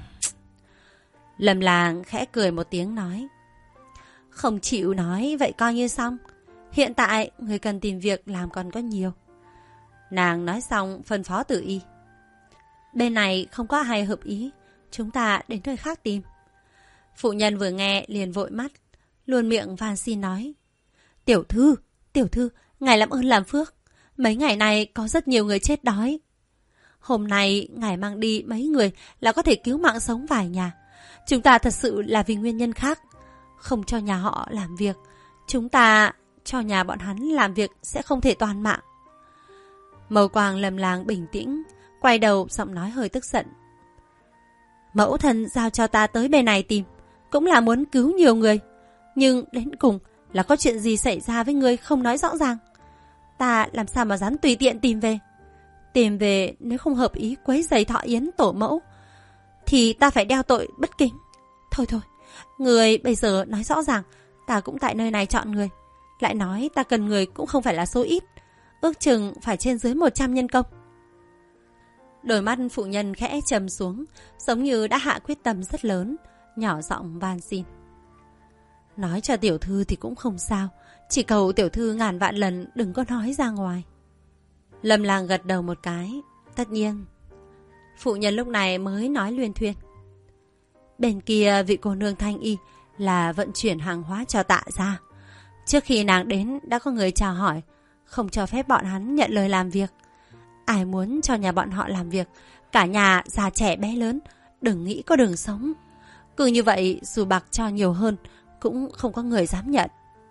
Lâm Lang khẽ cười một tiếng nói. Không chịu nói vậy coi như xong. Hiện tại người cần tìm việc làm còn có nhiều. Nàng nói xong phân phó Tử Y. Bên này không có ai hợp ý, chúng ta đến nơi khác tìm. Phụ nhân vừa nghe liền vội mắt, luôn miệng van xin nói. Tiểu thư, ngài làm ơn làm phước. Mấy ngày nay có rất nhiều người chết đói. Hôm nay ngài mang đi mấy người là có thể cứu mạng sống vài nhà. Chúng ta thật sự là vì nguyên nhân khác, không cho nhà họ làm việc. Chúng ta cho nhà bọn hắn làm việc sẽ không thể toàn mạng. Màu quang Lâm Lang bình tĩnh, quay đầu giọng nói hơi tức giận. Mẫu thân giao cho ta tới bên này tìm, cũng là muốn cứu nhiều người. Nhưng đến cùng là có chuyện gì xảy ra với ngươi không nói rõ ràng. Ta làm sao mà dám tùy tiện tìm về. Tìm về nếu không hợp ý quấy rầy thọ yến tổ mẫu thì ta phải đeo tội bất kính. Thôi, người bây giờ nói rõ ràng, ta cũng tại nơi này chọn người. Lại nói ta cần người cũng không phải là số ít, ước chừng phải trên dưới 100 nhân công. Đôi mắt phụ nhân khẽ trầm xuống, giống như đã hạ quyết tâm rất lớn, nhỏ giọng van xin. Nói cho tiểu thư thì cũng không sao, chỉ cầu tiểu thư ngàn vạn lần đừng có nói ra ngoài. Lâm Lang gật đầu một cái. Tất nhiên. Phụ nhân lúc này mới nói luyên thuyên. Bên kia vị cô nương Thanh Y là vận chuyển hàng hóa cho Tạ gia. Trước khi nàng đến đã có người chào hỏi, không cho phép bọn hắn nhận lời làm việc. Ai muốn cho nhà bọn họ làm việc, cả nhà già trẻ bé lớn, đừng nghĩ có đường sống. Cứ như vậy dù bạc cho nhiều hơn cũng không có người dám nhận.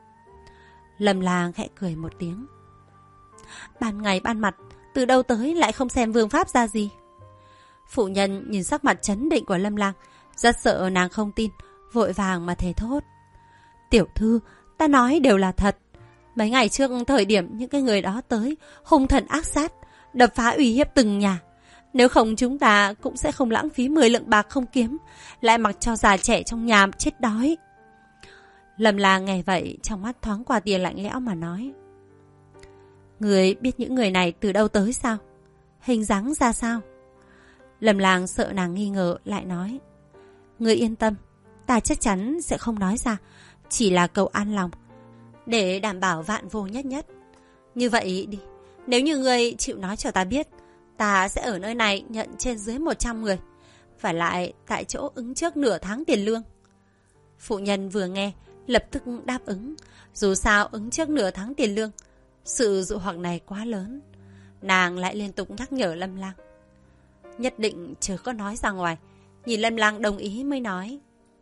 Lâm Lang khẽ cười một tiếng. Ban ngày ban mặt, từ đâu tới lại không xem vương pháp ra gì. Phụ nhân nhìn sắc mặt trấn định của Lâm Lang, rất sợ nàng không tin, vội vàng mà thề thốt. Tiểu thư, ta nói đều là thật. Mấy ngày trước thời điểm những cái người đó tới, hung thần ác sát, đập phá uy hiếp từng nhà. Nếu không chúng ta cũng sẽ không lãng phí 10 lượng bạc không kiếm, lại mặc cho già trẻ trong nhà chết đói. Lâm Lang nghe vậy, trong mắt thoáng qua tia lạnh lẽo mà nói. Người biết những người này từ đâu tới sao? Hình dáng ra sao? Lâm Lang sợ nàng nghi ngờ lại nói. Người yên tâm, ta chắc chắn sẽ không nói ra, chỉ là cầu an lòng, để đảm bảo vạn vô nhất nhất. Như vậy đi, nếu như người chịu nói cho ta biết, ta sẽ ở nơi này nhận trên dưới 100 người, phải lại tại chỗ ứng trước nửa tháng tiền lương. Phụ nhân vừa nghe, lập tức đáp ứng. Dù sao ứng trước nửa tháng tiền lương, sự dụ hoặc này quá lớn. Nàng lại liên tục nhắc nhở Lâm Lang. Nhất định chưa có nói ra ngoài. Nhìn Lâm Lang đồng ý mới nói.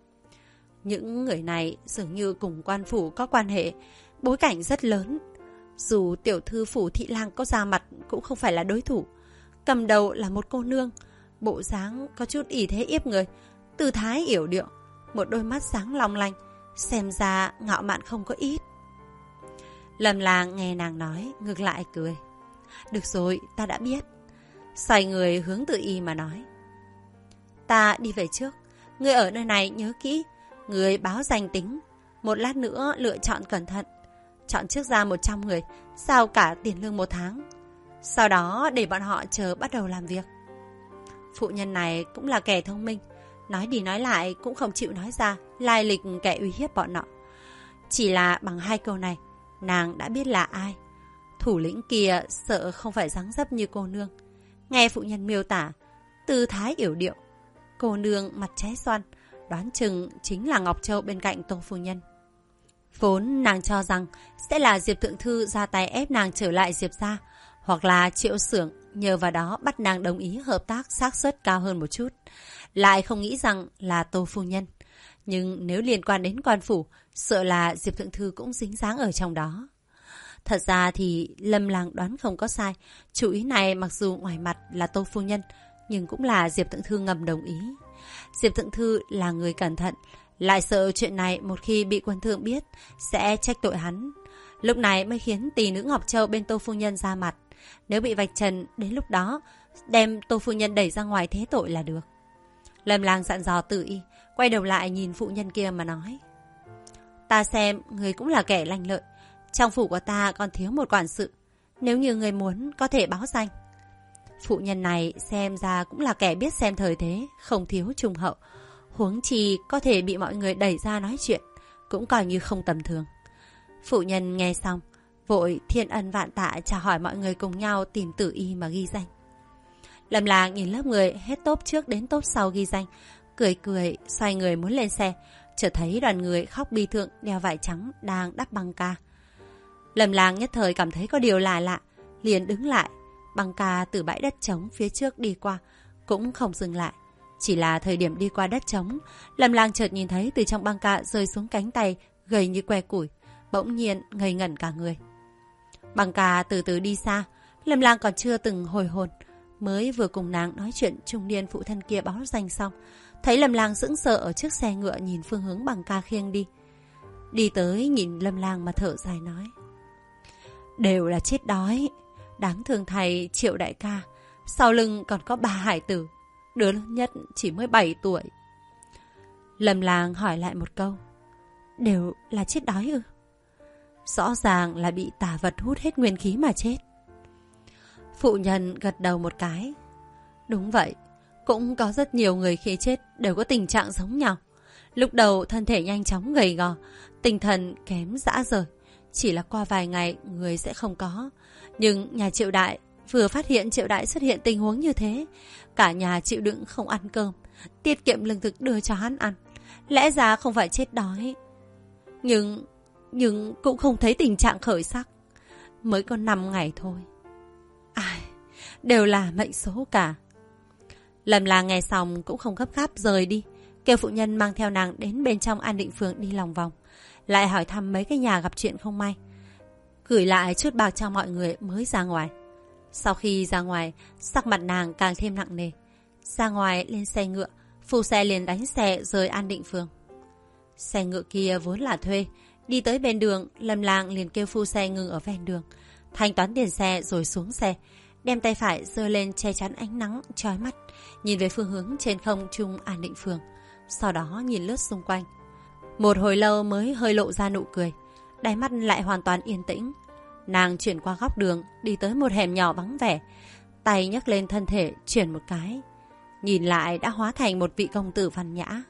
Những người này dường như cùng quan phủ có quan hệ, bối cảnh rất lớn. Dù tiểu thư phủ thị lang có ra mặt cũng không phải là đối thủ. Cầm đầu là một cô nương, bộ dáng có chút ỷ thế yếp người, tư thái yểu điệu, một đôi mắt sáng long lanh, xem ra ngạo mạn không có ít. Lâm Lang nghe nàng nói, ngược lại cười. Được rồi, ta đã biết. Xoay người hướng Tử Y mà nói. Ta đi về trước, người ở nơi này nhớ kỹ, người báo danh tính, một lát nữa lựa chọn cẩn thận. Chọn trước ra 100 người, sao cả tiền lương 1 tháng. Sau đó để bọn họ chờ bắt đầu làm việc. Phụ nhân này cũng là kẻ thông minh, nói đi nói lại cũng không chịu nói ra lai lịch kẻ uy hiếp bọn họ. Chỉ là bằng 2 câu này, nàng đã biết là ai. Thủ lĩnh kia sợ không phải dáng dấp như cô nương. Nghe phụ nhân miêu tả, tư thái yểu điệu, cô nương mặt trái xoan, đoán chừng chính là Ngọc Châu bên cạnh Tô phu nhân. Vốn nàng cho rằng sẽ là Diệp thượng thư ra tay ép nàng trở lại Diệp gia, hoặc là Triệu Xưởng nhờ vào đó bắt nàng đồng ý hợp tác xác suất cao hơn một chút. Lại không nghĩ rằng là Tô phu nhân. Nhưng nếu liên quan đến quan phủ, sợ là Diệp thượng thư cũng dính dáng ở trong đó. Thật ra thì Lâm Lang đoán không có sai. Chủ ý này mặc dù ngoài mặt là Tô phu nhân, nhưng cũng là Diệp thượng thư ngầm đồng ý. Diệp thượng thư là người cẩn thận, lại sợ chuyện này một khi bị quân thượng biết sẽ trách tội hắn. Lúc này mới khiến tỷ nữ Ngọc Châu bên Tô phu nhân ra mặt. Nếu bị vạch trần, đến lúc đó đem Tô phu nhân đẩy ra ngoài thế tội là được. Lâm Lang dặn dò Tử Y, quay đầu lại nhìn phụ nhân kia mà nói: Ta xem người cũng là kẻ lanh lợi. Trong phủ của ta còn thiếu một quản sự. Nếu như người muốn có thể báo danh. Phụ nhân này xem ra cũng là kẻ biết xem thời thế, không thiếu trung hậu. Huống chi có thể bị mọi người đẩy ra nói chuyện, cũng coi như không tầm thường. Phụ nhân nghe xong, vội thiên ân vạn tạ chào hỏi mọi người cùng nhau tìm Tử Y mà ghi danh. Lâm Lang nhìn lớp người hết tốp trước đến tốp sau ghi danh, cười cười xoay người muốn lên xe, chợt thấy đoàn người khóc bi thương đeo vải trắng đang đắp băng ca. Lâm Lang nhất thời cảm thấy có điều lạ lạ, liền đứng lại. Băng ca từ bãi đất trống phía trước đi qua, cũng không dừng lại. Chỉ là thời điểm đi qua đất trống, Lâm Lang chợt nhìn thấy từ trong băng ca rơi xuống cánh tay gầy như que củi, bỗng nhiên ngây ngẩn cả người. Băng ca từ từ đi xa, Lâm Lang còn chưa từng hồi hồn, mới vừa cùng nàng nói chuyện trung niên phụ thân kia báo danh xong, thấy Lâm Lang sững sờ ở trước xe ngựa nhìn phương hướng băng ca khiêng đi. Đi tới nhìn Lâm Lang mà thở dài nói: Đều là chết đói. Đáng thương thầy Triệu đại ca, sau lưng còn có 3 hải tử, đứa lớn nhất chỉ mới 7 tuổi. Lâm Lang hỏi lại một câu: Đều là chết đói ư? Rõ ràng là bị tà vật hút hết nguyên khí mà chết. Phụ nhân gật đầu một cái: Đúng vậy, cũng có rất nhiều người khi chết đều có tình trạng giống nhau. Lúc đầu thân thể nhanh chóng gầy gò, tinh thần kém rã rời. Chỉ là qua vài ngày người sẽ không có. Nhưng nhà Triệu đại vừa phát hiện Triệu đại xuất hiện tình huống như thế, cả nhà chịu đựng không ăn cơm, tiết kiệm lương thực đưa cho hắn ăn. Lẽ ra không phải chết đói, nhưng cũng không thấy tình trạng khởi sắc. Mới có 5 ngày thôi. Ai, đều là mệnh số cả. Lâm Lang nghe xong cũng không gấp gáp rời đi, kêu phụ nhân mang theo nàng đến bên trong An Định Phường đi lòng vòng, lại hỏi thăm mấy cái nhà gặp chuyện không may, gửi lại chút bạc cho mọi người mới ra ngoài. Sau khi ra ngoài, sắc mặt nàng càng thêm nặng nề. Ra ngoài lên xe ngựa, phu xe liền đánh xe rời An Định Phường. Xe ngựa kia vốn là thuê. Đi tới bên đường, Lâm Lang liền kêu phu xe ngừng ở ven đường, thanh toán tiền xe rồi xuống xe, đem tay phải giơ lên che chắn ánh nắng chói mắt, nhìn về phương hướng trên không trung An Định Phường. Sau đó nhìn lướt xung quanh. Một hồi lâu mới hơi lộ ra nụ cười, đáy mắt lại hoàn toàn yên tĩnh. Nàng chuyển qua góc đường, đi tới một hẻm nhỏ vắng vẻ, tay nhấc lên thân thể chuyển một cái, nhìn lại đã hóa thành một vị công tử văn nhã.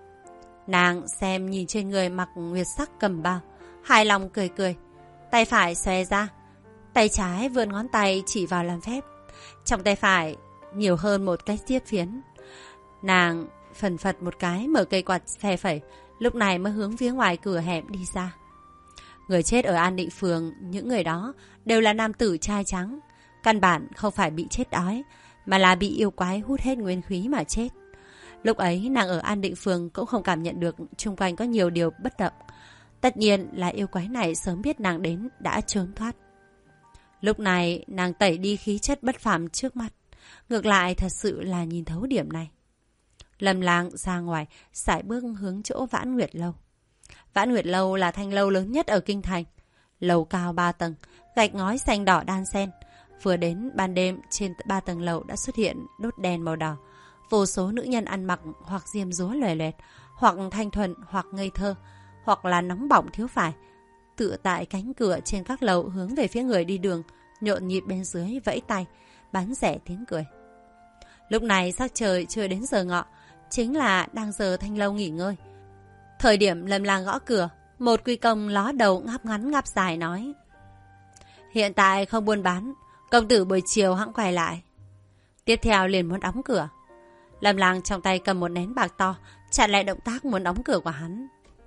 Nàng xem nhìn trên người mặc nguyệt sắc cầm bao, hài lòng cười cười, tay phải xòe ra, tay trái vươn ngón tay chỉ vào làm phép. Trong tay phải nhiều hơn một cái chiếc phiến. Nàng phần phật một cái, mở cây quạt phe phẩy, lúc này mới hướng phía ngoài cửa hẻm đi ra. Người chết ở An Định Phường, những người đó đều là nam tử trai trắng. Căn bản không phải bị chết đói, mà là bị yêu quái hút hết nguyên khí mà chết. Lúc ấy nàng ở An Định Phường cũng không cảm nhận được xung quanh có nhiều điều bất động. Tất nhiên là yêu quái này sớm biết nàng đến đã trốn thoát. Lúc này nàng tẩy đi khí chất bất phàm trước mắt, ngược lại thật sự là nhìn thấu điểm này. Lâm Lang ra ngoài, sải bước hướng chỗ Vãn Nguyệt Lâu. Vãn Nguyệt Lâu là thanh lâu lớn nhất ở Kinh Thành. Lầu cao 3 tầng, gạch ngói xanh đỏ đan xen. Vừa đến ban đêm, trên 3 tầng lầu đã xuất hiện đốt đèn màu đỏ. Vô số nữ nhân ăn mặc hoặc diêm dúa lòe loẹt, hoặc thanh thuần, hoặc ngây thơ, hoặc là nóng bỏng thiếu phải, tựa tại cánh cửa trên các lầu hướng về phía người đi đường, nhộn nhịp bên dưới vẫy tay, bán rẻ tiếng cười. Lúc này sắc trời chưa đến giờ ngọ, chính là đang giờ thanh lâu nghỉ ngơi. Thời điểm Lâm Lang gõ cửa, một quy công ló đầu ngáp ngắn ngáp dài nói: Hiện tại không buôn bán, công tử buổi chiều hẵng quay lại. Tiếp theo liền muốn đóng cửa. Lâm Lang trong tay cầm một nén bạc to, chặn lại động tác muốn đóng cửa của hắn.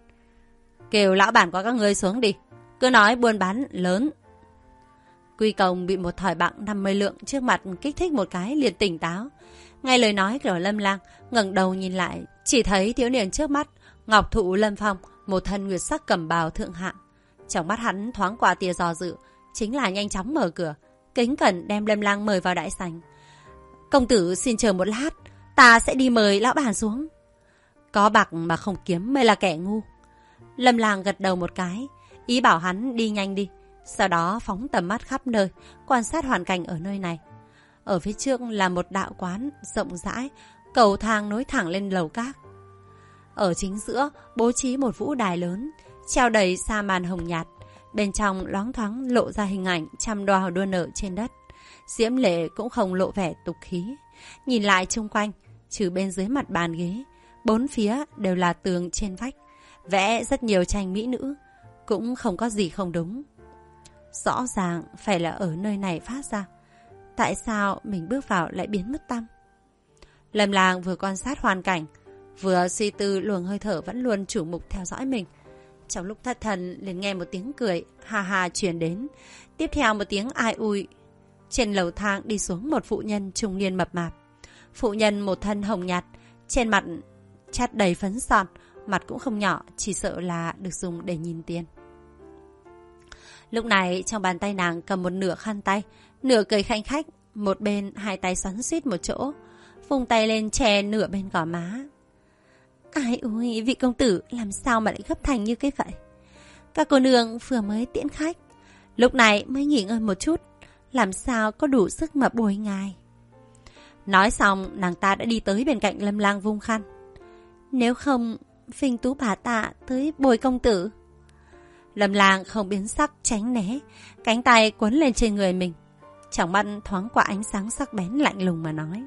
Kêu lão bản của các ngươi xuống đi, cứ nói buôn bán lớn. Quy Công bị một thỏi bạc 50 lượng trước mặt kích thích một cái liền tỉnh táo. Ngay lời nói của Lâm Lang, ngẩng đầu nhìn lại, chỉ thấy thiếu niên trước mắt, ngọc thụ lâm phong, một thân nguyệt sắc cẩm bào thượng hạng. Trong mắt hắn thoáng qua tia do dự, chính là nhanh chóng mở cửa, kính cẩn đem Lâm Lang mời vào đại sảnh. Công tử xin chờ một lát, ta sẽ đi mời lão bản xuống. Có bạc mà không kiếm mới là kẻ ngu. Lâm Lang gật đầu một cái, ý bảo hắn đi nhanh đi. Sau đó phóng tầm mắt khắp nơi, quan sát hoàn cảnh ở nơi này. Ở phía trước là một đạo quán rộng rãi, cầu thang nối thẳng lên lầu các. Ở chính giữa bố trí một vũ đài lớn, treo đầy sa màn hồng nhạt. Bên trong loáng thoáng lộ ra hình ảnh trăm đóa đua nở trên đất. Diễm lệ cũng không lộ vẻ tục khí. Nhìn lại chung quanh, trừ bên dưới mặt bàn ghế, bốn phía đều là tường trên vách, vẽ rất nhiều tranh mỹ nữ, cũng không có gì không đúng. Rõ ràng phải là ở nơi này phát ra. Tại sao mình bước vào lại biến mất tăm? Lâm Lang vừa quan sát hoàn cảnh, vừa suy tư luồng hơi thở vẫn luôn chủ mục theo dõi mình. Trong lúc thất thần liền nghe một tiếng cười ha ha truyền đến, tiếp theo một tiếng ai ui. Trên lầu thang đi xuống một phụ nhân trung niên mập mạp. Phụ nhân một thân hồng nhạt, trên mặt chát đầy phấn son, mặt cũng không nhỏ, chỉ sợ là được dùng để nhìn tiền. Lúc này trong bàn tay nàng cầm một nửa khăn tay, nửa cười khanh khách, một bên hai tay xoắn xuýt một chỗ, vung tay lên che nửa bên gò má. Ai ui, vị công tử làm sao mà lại gấp thành như cái vậy? Các cô nương vừa mới tiễn khách, lúc này mới nghỉ ngơi một chút, làm sao có đủ sức mà bồi ngài. Nói xong, nàng ta đã đi tới bên cạnh Lâm Lang vung khăn. Nếu không, phình tú bà tạ tới bồi công tử. Lâm Lang không biến sắc tránh né, cánh tay quấn lên trên người mình. Trong mắt thoáng qua ánh sáng sắc bén lạnh lùng mà nói.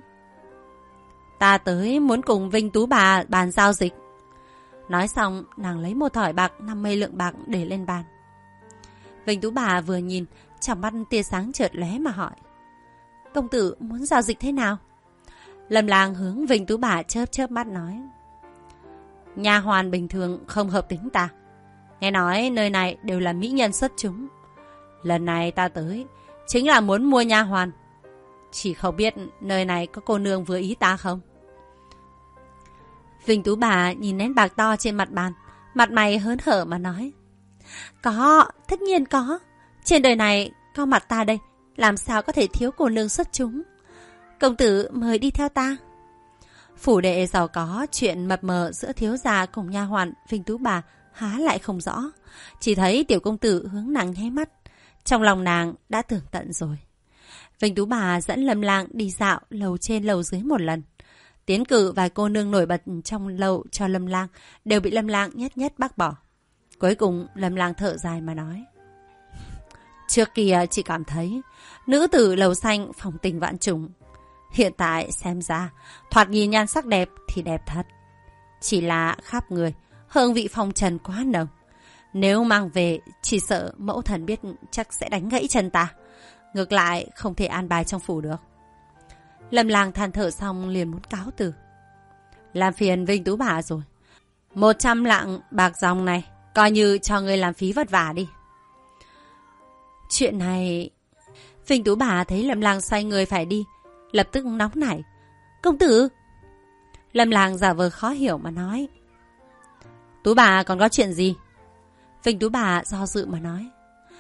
Ta tới muốn cùng Vinh Tú bà bàn giao dịch. Nói xong, nàng lấy một thỏi bạc 50 lượng bạc để lên bàn. Vinh Tú bà vừa nhìn, trong mắt tia sáng chợt lóe mà hỏi. Công tử muốn giao dịch thế nào? Lâm Lang hướng Vinh Tú bà chớp chớp mắt nói. Nha hoàn bình thường không hợp tính ta. Nghe nói nơi này đều là mỹ nhân xuất chúng. Lần này ta tới chính là muốn mua nha hoàn. Chỉ không biết nơi này có cô nương vừa ý ta không? Vinh Tú bà nhìn nén bạc to trên mặt bàn, mặt mày hớn hở mà nói. Có, tất nhiên có. Trên đời này có mặt ta đây, làm sao có thể thiếu cô nương xuất chúng. Công tử mời đi theo ta. Phủ đệ giàu có, chuyện mập mờ giữa thiếu gia cùng nha hoàn Vinh Tú bà há lại không rõ. Chỉ thấy tiểu công tử hướng nàng nháy mắt. Trong lòng nàng đã tưởng tận rồi. Vinh Tú bà dẫn Lâm Lang đi dạo lầu trên lầu dưới một lần. Tiến cử vài cô nương nổi bật trong lầu cho Lâm Lang đều bị Lâm Lang nhất nhất bác bỏ. Cuối cùng Lâm Lang thở dài mà nói. Trước kia chị cảm thấy nữ tử lầu xanh phong tình vạn trùng. Hiện tại xem ra thoạt nhìn nhan sắc đẹp thì đẹp thật. Chỉ là khắp người hương vị phong trần quá nồng. Nếu mang về chỉ sợ mẫu thần biết chắc sẽ đánh gãy chân ta. Ngược lại không thể an bài trong phủ được. Lâm Lang than thở xong liền muốn cáo từ. Làm phiền Vinh Tú bà rồi. 100 lạng bạc dòng này coi như cho người làm phí vất vả đi. Chuyện này... Vinh Tú bà thấy Lâm Lang xoay người phải đi, lập tức nóng nảy. Công tử! Lâm Lang giả vờ khó hiểu mà nói. Tú bà còn có chuyện gì? Vinh Tú bà do dự mà nói.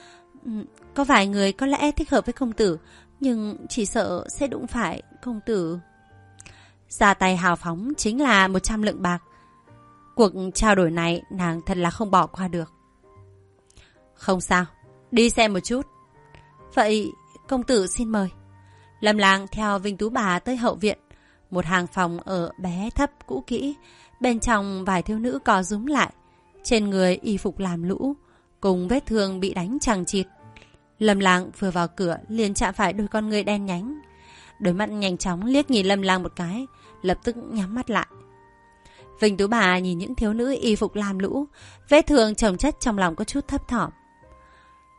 Có vài người có lẽ thích hợp với công tử, nhưng chỉ sợ sẽ đụng phải công tử. Ra tay hào phóng chính là 100 lượng bạc. Cuộc trao đổi này nàng thật là không bỏ qua được. Không sao, đi xem một chút. Vậy công tử xin mời. Lâm Lang theo Vinh Tú bà tới hậu viện. Một hàng phòng ở bé thấp cũ kỹ. Bên trong vài thiếu nữ co rúm lại. Trên người y phục làm lũ, cùng vết thương bị đánh chằng chịt. Lâm Lang vừa vào cửa liền chạm phải đôi con người đen nhánh. Đôi mắt nhanh chóng liếc nhìn Lâm Lang một cái, lập tức nhắm mắt lại. Vinh Tú bà nhìn những thiếu nữ y phục làm lũ, vết thương chồng chất trong lòng có chút thấp thỏm.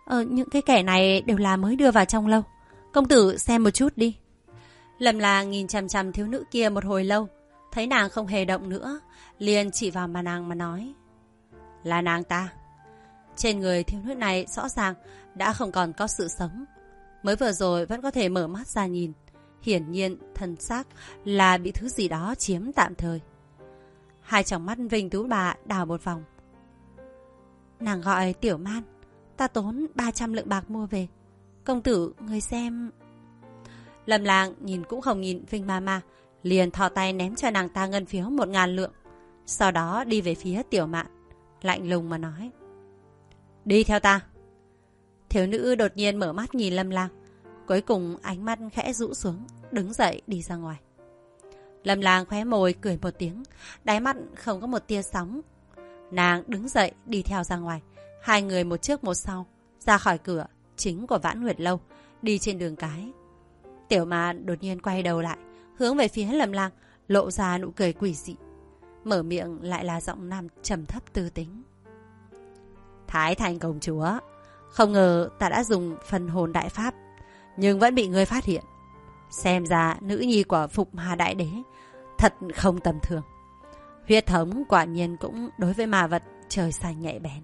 Những cái kẻ này đều là mới đưa vào trong lâu. Công tử xem một chút đi. Lâm Lang nhìn chằm chằm thiếu nữ kia một hồi lâu, thấy nàng không hề động nữa, liền chỉ vào mà nàng mà nói. Là nàng ta. Trên người thiếu nữ này rõ ràng đã không còn có sự sống. Mới vừa rồi vẫn có thể mở mắt ra nhìn. Hiển nhiên thân xác là bị thứ gì đó chiếm tạm thời. Hai tròng mắt Vinh Tú bà đảo một vòng. Nàng gọi Tiểu Man. Ta tốn 300 lượng bạc mua về. Công tử, người xem... Lâm Lang nhìn cũng không nhìn Vinh Mama, liền thò tay ném cho nàng ta ngân phiếu 1.000 lượng. Sau đó đi về phía Tiểu Mạn, lạnh lùng mà nói. Đi theo ta. Thiếu nữ đột nhiên mở mắt nhìn Lâm Lang, cuối cùng ánh mắt khẽ rũ xuống, đứng dậy đi ra ngoài. Lâm Lang khóe môi cười một tiếng, đáy mắt không có một tia sóng. Nàng đứng dậy đi theo ra ngoài, hai người một trước một sau ra khỏi cửa chính của Vãn Nguyệt Lâu, đi trên đường cái. Tiểu Mạn đột nhiên quay đầu lại, hướng về phía Lâm Lang, lộ ra nụ cười quỷ dị. Mở miệng lại là giọng nam trầm thấp tư tính. Thái Thành công chúa, không ngờ ta đã dùng phần hồn đại pháp, nhưng vẫn bị ngươi phát hiện. Xem ra nữ nhi của Phục Hà Đại Đế thật không tầm thường. Huyết thống quả nhiên cũng đối với ma vật trời xanh nhạy bén.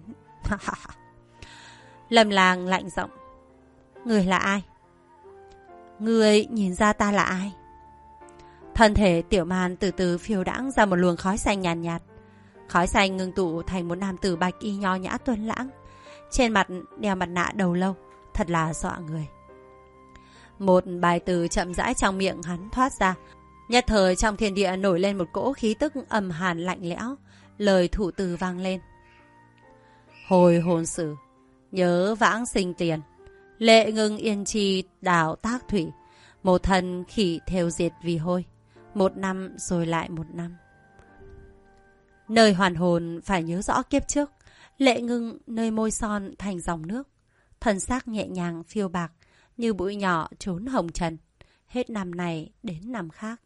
Lâm Lang lạnh giọng. Người là ai? Người nhìn ra ta là ai? Thân thể Tiểu Man từ từ phiêu đãng ra một luồng khói xanh nhàn nhạt. Khói xanh ngưng tụ thành một nam tử bạch y nho nhã tuấn lãng. Trên mặt đeo mặt nạ đầu lâu, thật là dọa người. Một bài từ chậm rãi trong miệng hắn thoát ra. Nhất thời trong thiên địa nổi lên một cỗ khí tức âm hàn lạnh lẽo. Lời thủ từ vang lên. Hồi hồn sử, nhớ vãng sinh tiền. Lệ ngưng yên chi đào tác thủy. Một thần khỉ theo diệt vì hôi. 1 năm rồi lại 1 năm. Nơi hoàn hồn phải nhớ rõ kiếp trước. Lệ ngưng nơi môi son thành dòng nước. Thân xác nhẹ nhàng phiêu bạc, như bụi nhỏ trốn hồng trần. Hết năm này đến năm khác.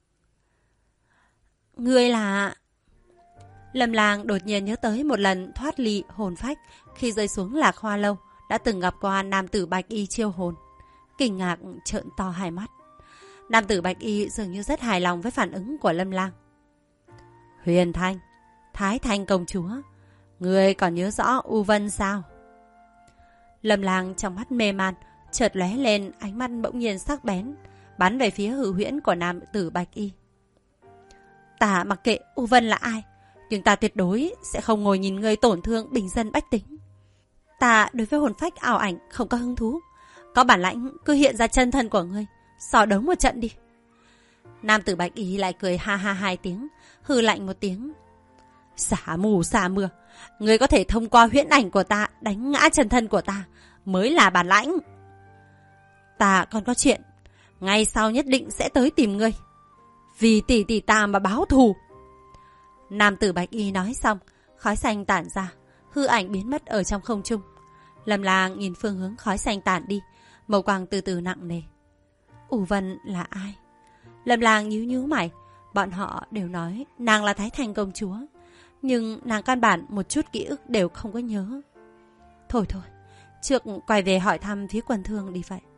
Ngươi là... Lâm Lang đột nhiên nhớ tới một lần thoát ly hồn phách khi rơi xuống Lạc Hoa Lâu, đã từng gặp qua nam tử bạch y chiêu hồn. Kinh ngạc trợn to hai mắt. Nam tử bạch y dường như rất hài lòng với phản ứng của Lâm Lang. Huyền Thanh, Thái Thanh công chúa, ngươi còn nhớ rõ U Vân sao? Lâm Lang trong mắt mê man, chợt lóe lên ánh mắt bỗng nhiên sắc bén, bắn về phía hư huyễn của nam tử bạch y. Ta mặc kệ U Vân là ai, nhưng ta tuyệt đối sẽ không ngồi nhìn ngươi tổn thương bình dân bách tính. Ta đối với hồn phách ảo ảnh không có hứng thú. Có bản lãnh cứ hiện ra chân thân của ngươi, so đấu một trận đi. Nam tử bạch y lại cười ha ha 2 tiếng, hừ lạnh một tiếng. Xả mù xả mưa, ngươi có thể thông qua huyễn ảnh của ta đánh ngã chân thân của ta mới là bản lãnh. Ta còn có chuyện, ngày sau nhất định sẽ tới tìm ngươi, vì tỷ tỷ ta mà báo thù. Nam tử bạch y nói xong, khói xanh tản ra, hư ảnh biến mất ở trong không trung. Lâm Lang nhìn phương hướng khói xanh tản đi, màu quang từ từ nặng nề. U Vân là ai? Lâm Lang nhíu nhíu mày. Bọn họ đều nói nàng là Thái Thành công chúa, nhưng nàng căn bản một chút ký ức đều không có nhớ. Thôi, trước quay về hỏi thăm phía Quần Thương đi vậy.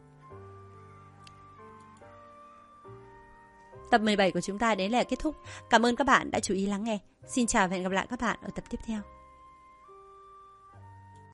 Tập 17 của chúng ta đến là kết thúc. Cảm ơn các bạn đã chú ý lắng nghe. Xin chào và hẹn gặp lại các bạn ở tập tiếp theo.